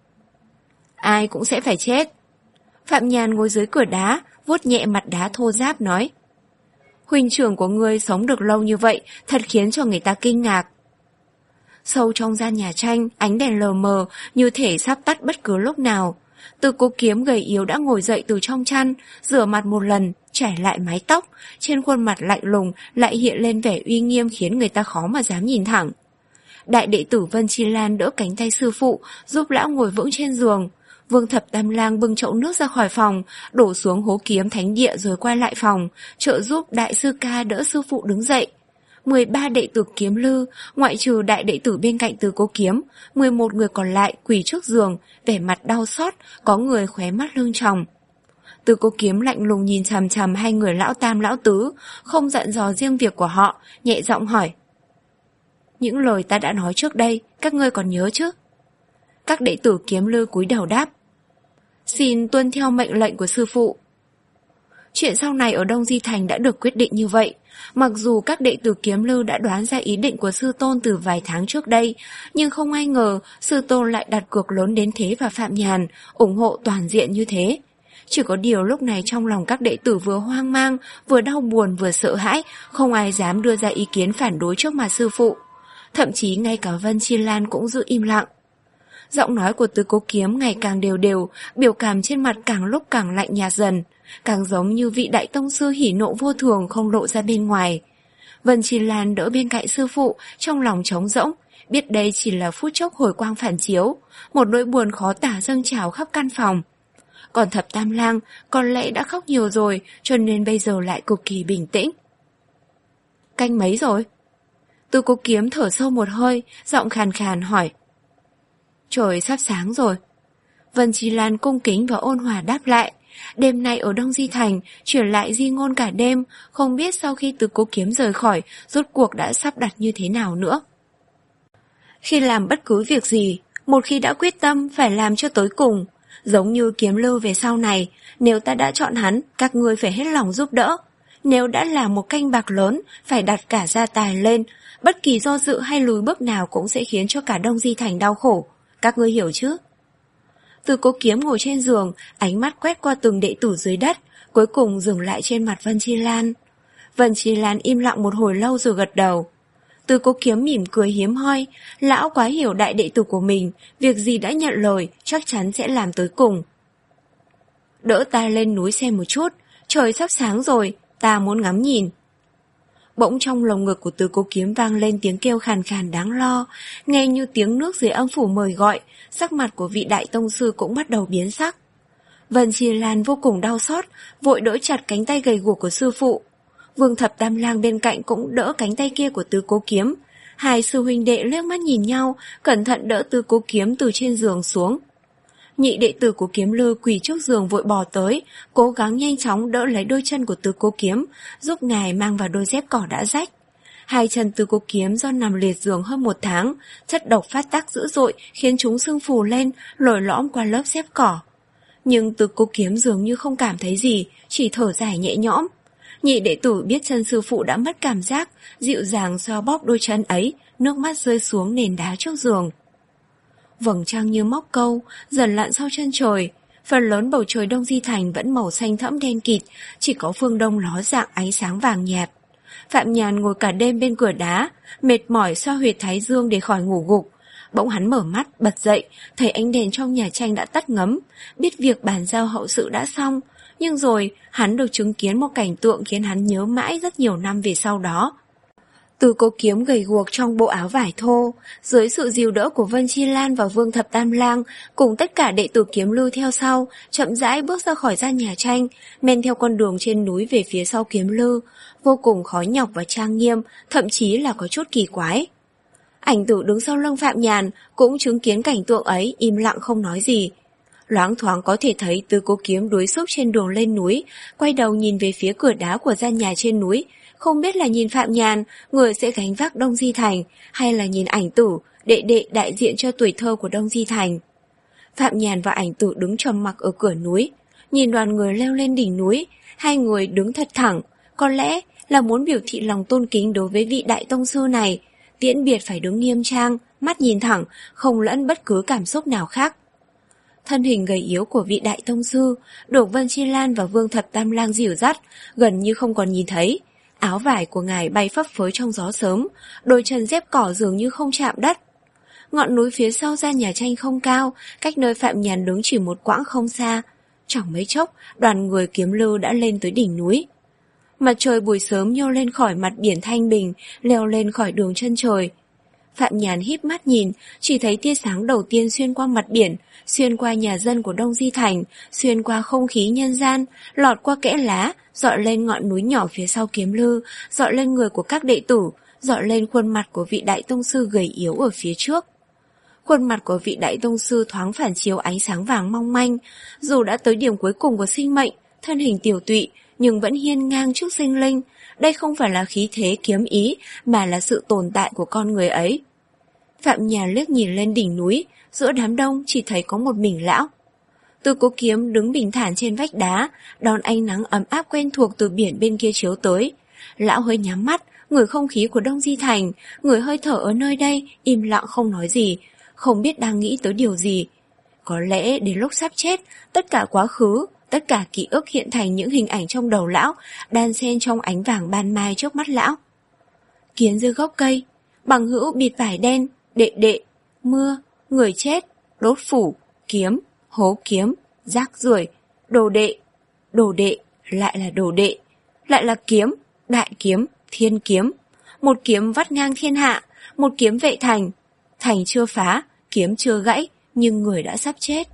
Ai cũng sẽ phải chết. Phạm Nhàn ngồi dưới cửa đá, vuốt nhẹ mặt đá thô ráp nói: Huynh trưởng của ngươi sống được lâu như vậy, thật khiến cho người ta kinh ngạc. Sâu trong gian nhà tranh, ánh đèn lờ mờ, như thể sắp tắt bất cứ lúc nào. Tứ Cố Kiếm gầy yếu đã ngồi dậy từ trong chăn, rửa mặt một lần, trải lại mái tóc, trên khuôn mặt lạnh lùng lại hiện lên vẻ uy nghiêm khiến người ta khó mà dám nhìn thẳng. Đại đệ tử Vân Chi Lan đỡ cánh tay sư phụ, giúp lão ngồi vững trên giường. Vương Thập Tam Lang bưng chậu nước ra khỏi phòng, đổ xuống hố kiếm thánh địa rồi quay lại phòng, trợ giúp đại sư ca đỡ sư phụ đứng dậy. mười ba đệ tử Kiếm Lư, ngoại trừ đại đệ tử bên cạnh Tứ Cố Kiếm, mười một người còn lại quỳ trước giường, vẻ mặt đau xót, có người khóe mắt lưng tròng. Tứ Cố Kiếm lạnh lùng nhìn chằm chằm hai người lão tam lão tứ, không dặn dò riêng việc của họ, nhẹ giọng hỏi: Những lời ta đã nói trước đây, các ngươi còn nhớ chứ? Các đệ tử Kiếm Lư cúi đầu đáp: Xin tuân theo mệnh lệnh của sư phụ. Chuyện sau này ở Đông Di Thành đã được quyết định như vậy. Mặc dù các đệ tử Kiếm Lư đã đoán ra ý định của sư tôn từ vài tháng trước đây, nhưng không ai ngờ sư tôn lại đặt cược lớn đến thế vào Phạm Nhàn, ủng hộ toàn diện như thế. Chỉ có điều lúc này trong lòng các đệ tử vừa hoang mang, vừa đau buồn vừa sợ hãi, không ai dám đưa ra ý kiến phản đối trước mặt sư phụ. Thậm chí ngay cả Vân Chi Lan cũng giữ im lặng. Giọng nói của Tứ Cố Kiếm ngày càng đều đều, biểu cảm trên mặt càng lúc càng lạnh nhạt dần, càng giống như vị đại tông sư hỉ nộ vô thường không lộ ra bên ngoài. Vân Chi Lan đỡ bên cạnh sư phụ, trong lòng trống rỗng, biết đây chỉ là phút chốc hồi quang phản chiếu, một nỗi buồn khó tả dâng trào khắp căn phòng. Còn Thập Tam Lang có lẽ đã khóc nhiều rồi, cho nên bây giờ lại cực kỳ bình tĩnh. Canh mấy rồi? Tứ Cố Kiếm thở sâu một hơi, giọng khàn khàn hỏi. Trời sắp sáng rồi. Vân Chi Lan cung kính và ôn hòa đáp lại. Đêm nay ở Đông Di Thành, chuyển lại di ngôn cả đêm, không biết sau khi Tứ Cố Kiếm rời khỏi, rốt cuộc đã sắp đặt như thế nào nữa. Khi làm bất cứ việc gì, một khi đã quyết tâm phải làm cho tới cùng. Giống như Kiếm Lư về sau này, nếu ta đã chọn hắn, các ngươi phải hết lòng giúp đỡ. Nếu đã là một canh bạc lớn, phải đặt cả gia tài lên, bất kỳ do dự hay lùi bước nào cũng sẽ khiến cho cả Đông Di Thành đau khổ. Các ngươi hiểu chứ? Tứ Cố Kiếm ngồi trên giường, ánh mắt quét qua từng đệ tử dưới đất, cuối cùng dừng lại trên mặt Vân Chi Lan. Vân Chi Lan im lặng một hồi lâu rồi gật đầu. Tứ Cố Kiếm mỉm cười hiếm hoi, lão quá hiểu đại đệ tử của mình, việc gì đã nhận lời, chắc chắn sẽ làm tới cùng. Đỡ ta lên núi xem một chút, trời sắp sáng rồi, ta muốn ngắm nhìn. Bỗng trong lồng ngực của Tứ Cố Kiếm vang lên tiếng kêu khàn khàn đáng lo, nghe như tiếng nước dưới âm phủ mời gọi, sắc mặt của vị đại tông sư cũng bắt đầu biến sắc. Vân Chi Lan vô cùng đau xót, vội đỡ chặt cánh tay gầy guộc của sư phụ. Vương Thập Tam Lang bên cạnh cũng đỡ cánh tay kia của Tứ Cố Kiếm. Hai sư huynh đệ liếc mắt nhìn nhau, cẩn thận đỡ Tứ Cố Kiếm từ trên giường xuống. Nhị đệ tử của Kiếm Lư quỳ trước giường vội bò tới, cố gắng nhanh chóng đỡ lấy đôi chân của Tứ Cố Kiếm, giúp ngài mang vào đôi dép cỏ đã rách. Hai chân Tứ Cố Kiếm do nằm liệt giường hơn một tháng, chất độc phát tác dữ dội khiến chúng sưng phù lên, lồi lõm qua lớp dép cỏ. Nhưng Tứ Cố Kiếm dường như không cảm thấy gì, chỉ thở dài nhẹ nhõm. Nhị đệ tử biết chân sư phụ đã mất cảm giác, dịu dàng xoa bóp đôi chân ấy, nước mắt rơi xuống nền đá trước giường. Vầng trăng như móc câu, dần lặn sau chân trời. Phần lớn bầu trời Đông Di Thành vẫn màu xanh thẫm đen kịt, chỉ có phương đông ló dạng ánh sáng vàng nhạt. Phạm Nhàn ngồi cả đêm bên cửa đá, mệt mỏi xoa huyệt thái dương để khỏi ngủ gục. Bỗng hắn mở mắt, bật dậy, thấy ánh đèn trong nhà tranh đã tắt ngấm, biết việc bàn giao hậu sự đã xong. Nhưng rồi, hắn được chứng kiến một cảnh tượng khiến hắn nhớ mãi rất nhiều năm về sau đó. Tứ Cố Kiếm gầy guộc trong bộ áo vải thô, dưới sự dìu đỡ của Vân Chi Lan và Vương Thập Tam Lang, cùng tất cả đệ tử Kiếm Lư theo sau, chậm rãi bước ra khỏi gian nhà tranh, men theo con đường trên núi về phía sau Kiếm Lư, vô cùng khó nhọc và trang nghiêm, thậm chí là có chút kỳ quái. Ảnh Tử đứng sau lưng Phạm Nhàn cũng chứng kiến cảnh tượng ấy, im lặng không nói gì. Loáng thoáng có thể thấy Tứ Cố Kiếm đuối xúc trên đường lên núi, quay đầu nhìn về phía cửa đá của gian nhà trên núi, không biết là nhìn Phạm Nhàn, người sẽ gánh vác Đông Di Thành, hay là nhìn Ảnh Tử, đệ đệ đại diện cho tuổi thơ của Đông Di Thành. Phạm Nhàn và Ảnh Tử đứng trầm mặc ở cửa núi, nhìn đoàn người leo lên đỉnh núi, hai người đứng thật thẳng, có lẽ là muốn biểu thị lòng tôn kính đối với vị đại tông sư này, tiễn biệt phải đứng nghiêm trang, mắt nhìn thẳng, không lẫn bất cứ cảm xúc nào khác. Thân hình gầy yếu của vị đại tông sư được Vân Chi Lan và Vương Thập Tam Lang dìu dắt, gần như không còn nhìn thấy. Áo vải của ngài bay phấp phới trong gió sớm, đôi chân dép cỏ dường như không chạm đất. Ngọn núi phía sau gian nhà tranh không cao, cách nơi Phạm Nhàn đứng chỉ một quãng không xa. Chẳng mấy chốc, đoàn người Kiếm Lư đã lên tới đỉnh núi. Mặt trời buổi sớm nhô lên khỏi mặt biển thanh bình, leo lên khỏi đường chân trời. Phạm Nhàn híp mắt nhìn, chỉ thấy tia sáng đầu tiên xuyên qua mặt biển, xuyên qua nhà dân của Đông Di Thành, xuyên qua không khí nhân gian, lọt qua kẽ lá, dọi lên ngọn núi nhỏ phía sau Kiếm Lư, dọi lên người của các đệ tử, dọi lên khuôn mặt của vị đại tông sư gầy yếu ở phía trước. Khuôn mặt của vị đại tông sư thoáng phản chiếu ánh sáng vàng mong manh, dù đã tới điểm cuối cùng của sinh mệnh, thân hình tiểu tụy, nhưng vẫn hiên ngang trước sinh linh. Đây không phải là khí thế kiếm ý, mà là sự tồn tại của con người ấy. Phạm Nhàn liếc nhìn lên đỉnh núi, giữa đám đông chỉ thấy có một mình lão. Tứ Cố Kiếm đứng bình thản trên vách đá, đón ánh nắng ấm áp quen thuộc từ biển bên kia chiếu tới. Lão hơi nhắm mắt, ngửi không khí của Đông Di Thành, ngửi hơi thở ở nơi đây, im lặng không nói gì, không biết đang nghĩ tới điều gì. Có lẽ đến lúc sắp chết, tất cả quá khứ, tất cả ký ức hiện thành những hình ảnh trong đầu lão, đan xen trong ánh vàng ban mai trước mắt lão. Kiến dưới gốc cây, bằng hữu bịt vải đen, đệ đệ, mưa, người chết, đốt phủ, kiếm, hố kiếm, rác rưởi, đồ đệ, đồ đệ, lại là đồ đệ, lại là kiếm, đại kiếm, thiên kiếm. Một kiếm vắt ngang thiên hạ, một kiếm vệ thành. Thành chưa phá, kiếm chưa gãy, nhưng người đã sắp chết.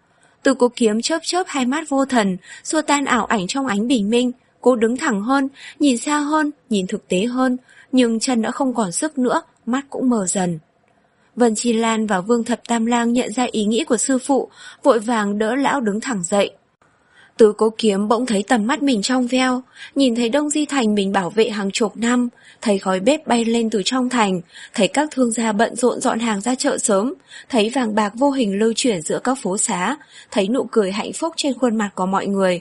Tứ Cố Kiếm chớp chớp hai mắt vô thần, xua tan ảo ảnh trong ánh bình minh. Cô đứng thẳng hơn, nhìn xa hơn, nhìn thực tế hơn, nhưng chân đã không còn sức nữa, mắt cũng mờ dần. Vân Chi Lan và Vương Thập Tam Lang nhận ra ý nghĩ của sư phụ, vội vàng đỡ lão đứng thẳng dậy. Tứ Cố Kiếm bỗng thấy tầm mắt mình trong veo, nhìn thấy Đông Di Thành mình bảo vệ hàng chục năm, thấy khói bếp bay lên từ trong thành, thấy các thương gia bận rộn dọn hàng ra chợ sớm, thấy vàng bạc vô hình lưu chuyển giữa các phố xá, thấy nụ cười hạnh phúc trên khuôn mặt của mọi người.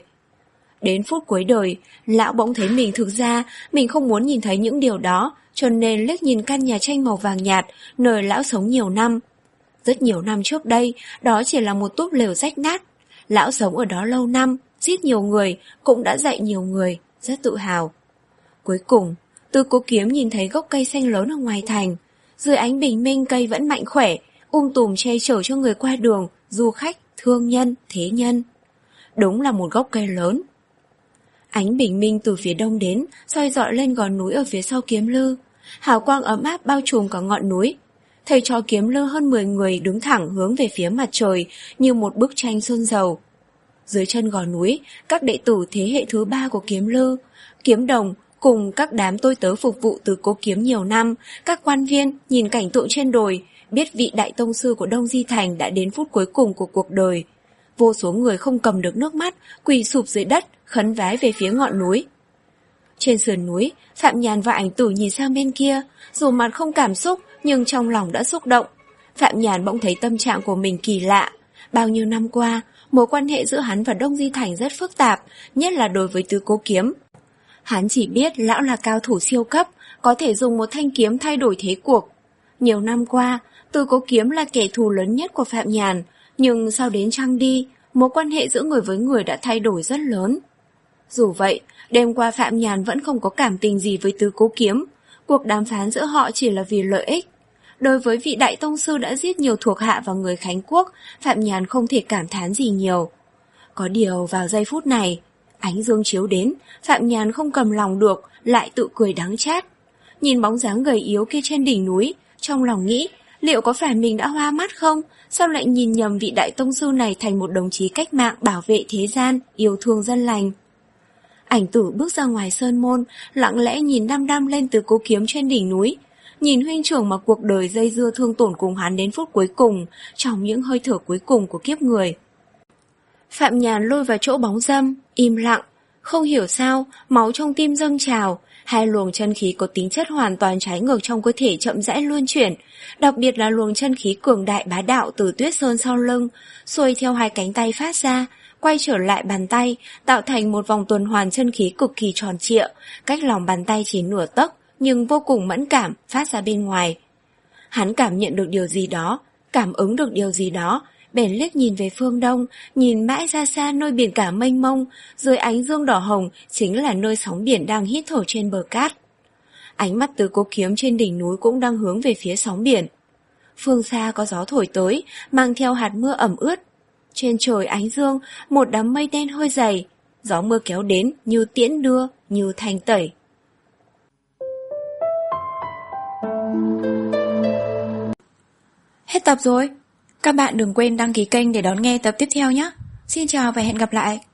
Đến phút cuối đời, lão bỗng thấy mình thực ra mình không muốn nhìn thấy những điều đó, cho nên liếc nhìn căn nhà tranh màu vàng nhạt, nơi lão sống nhiều năm. Rất nhiều năm trước đây, đó chỉ là một túp lều rách nát. Lão sống ở đó lâu năm, giết nhiều người, cũng đã dạy nhiều người, rất tự hào. Cuối cùng, Tứ Cố Kiếm nhìn thấy gốc cây xanh lớn ở ngoài thành. Dưới ánh bình minh cây vẫn mạnh khỏe, um tùm che chở cho người qua đường, du khách, thương nhân, thế nhân. Đúng là một gốc cây lớn. Ánh bình minh từ phía đông đến, soi rọi lên gò núi ở phía sau Kiếm Lư. Hào quang ấm áp bao trùm cả ngọn núi. Thầy trò Kiếm Lư hơn mười người đứng thẳng hướng về phía mặt trời như một bức tranh sơn dầu. Dưới chân gò núi, các đệ tử thế hệ thứ ba của Kiếm Lư, Kiếm Đồng cùng các đám tôi tớ phục vụ từ Cố Kiếm nhiều năm, các quan viên nhìn cảnh tượng trên đồi, biết vị đại tông sư của Đông Di Thành đã đến phút cuối cùng của cuộc đời. Vô số người không cầm được nước mắt, quỳ sụp dưới đất, khấn vái về phía ngọn núi. Trên sườn núi, Phạm Nhàn và Ảnh Tử nhìn sang bên kia, dù mặt không cảm xúc nhưng trong lòng đã xúc động. Phạm Nhàn bỗng thấy tâm trạng của mình kỳ lạ. Bao nhiêu năm qua, mối quan hệ giữa hắn và Đông Di Thành rất phức tạp, nhất là đối với Tứ Cố Kiếm. Hắn chỉ biết lão là cao thủ siêu cấp, có thể dùng một thanh kiếm thay đổi thế cuộc. Nhiều năm qua, Tứ Cố Kiếm là kẻ thù lớn nhất của Phạm Nhàn, nhưng sau đến Trăng Đi, mối quan hệ giữa người với người đã thay đổi rất lớn. Dù vậy, đêm qua Phạm Nhàn vẫn không có cảm tình gì với Tứ Cố Kiếm, cuộc đàm phán giữa họ chỉ là vì lợi ích. Đối với vị đại tông sư đã giết nhiều thuộc hạ và người Khánh Quốc, Phạm Nhàn không thể cảm thán gì nhiều. Có điều vào giây phút này, ánh dương chiếu đến, Phạm Nhàn không cầm lòng được, lại tự cười đắng chát. Nhìn bóng dáng gầy yếu kia trên đỉnh núi, trong lòng nghĩ, liệu có phải mình đã hoa mắt không? Sao lại nhìn nhầm vị đại tông sư này thành một đồng chí cách mạng bảo vệ thế gian, yêu thương dân lành? Ảnh Tử bước ra ngoài sơn môn, lặng lẽ nhìn đăm đăm lên Tứ Cố Kiếm trên đỉnh núi. Nhìn huynh trưởng mà cuộc đời dây dưa thương tổn cùng hắn đến phút cuối cùng, trong những hơi thở cuối cùng của kiếp người. Phạm Nhàn lôi vào chỗ bóng râm, im lặng. Không hiểu sao, máu trong tim dâng trào, hai luồng chân khí có tính chất hoàn toàn trái ngược trong cơ thể chậm rãi luân chuyển, đặc biệt là luồng chân khí cường đại bá đạo từ Tuyết Sơn sau lưng, xuôi theo hai cánh tay phát ra, quay trở lại bàn tay, tạo thành một vòng tuần hoàn chân khí cực kỳ tròn trịa, cách lòng bàn tay chỉ nửa tấc, nhưng vô cùng mẫn cảm, phát ra bên ngoài. Hắn cảm nhận được điều gì đó, cảm ứng được điều gì đó, bèn liếc nhìn về phương đông, nhìn mãi ra xa nơi biển cả mênh mông, dưới ánh dương đỏ hồng chính là nơi sóng biển đang hít thở trên bờ cát. Ánh mắt Tứ Cố Kiếm trên đỉnh núi cũng đang hướng về phía sóng biển. Phương xa có gió thổi tới, mang theo hạt mưa ẩm ướt. Trên trời ánh dương, một đám mây đen hơi dày, gió mưa kéo đến như tiễn đưa, như thanh tẩy. Hết tập rồi. Các bạn đừng quên đăng ký kênh để đón nghe tập tiếp theo nhé. Xin chào và hẹn gặp lại.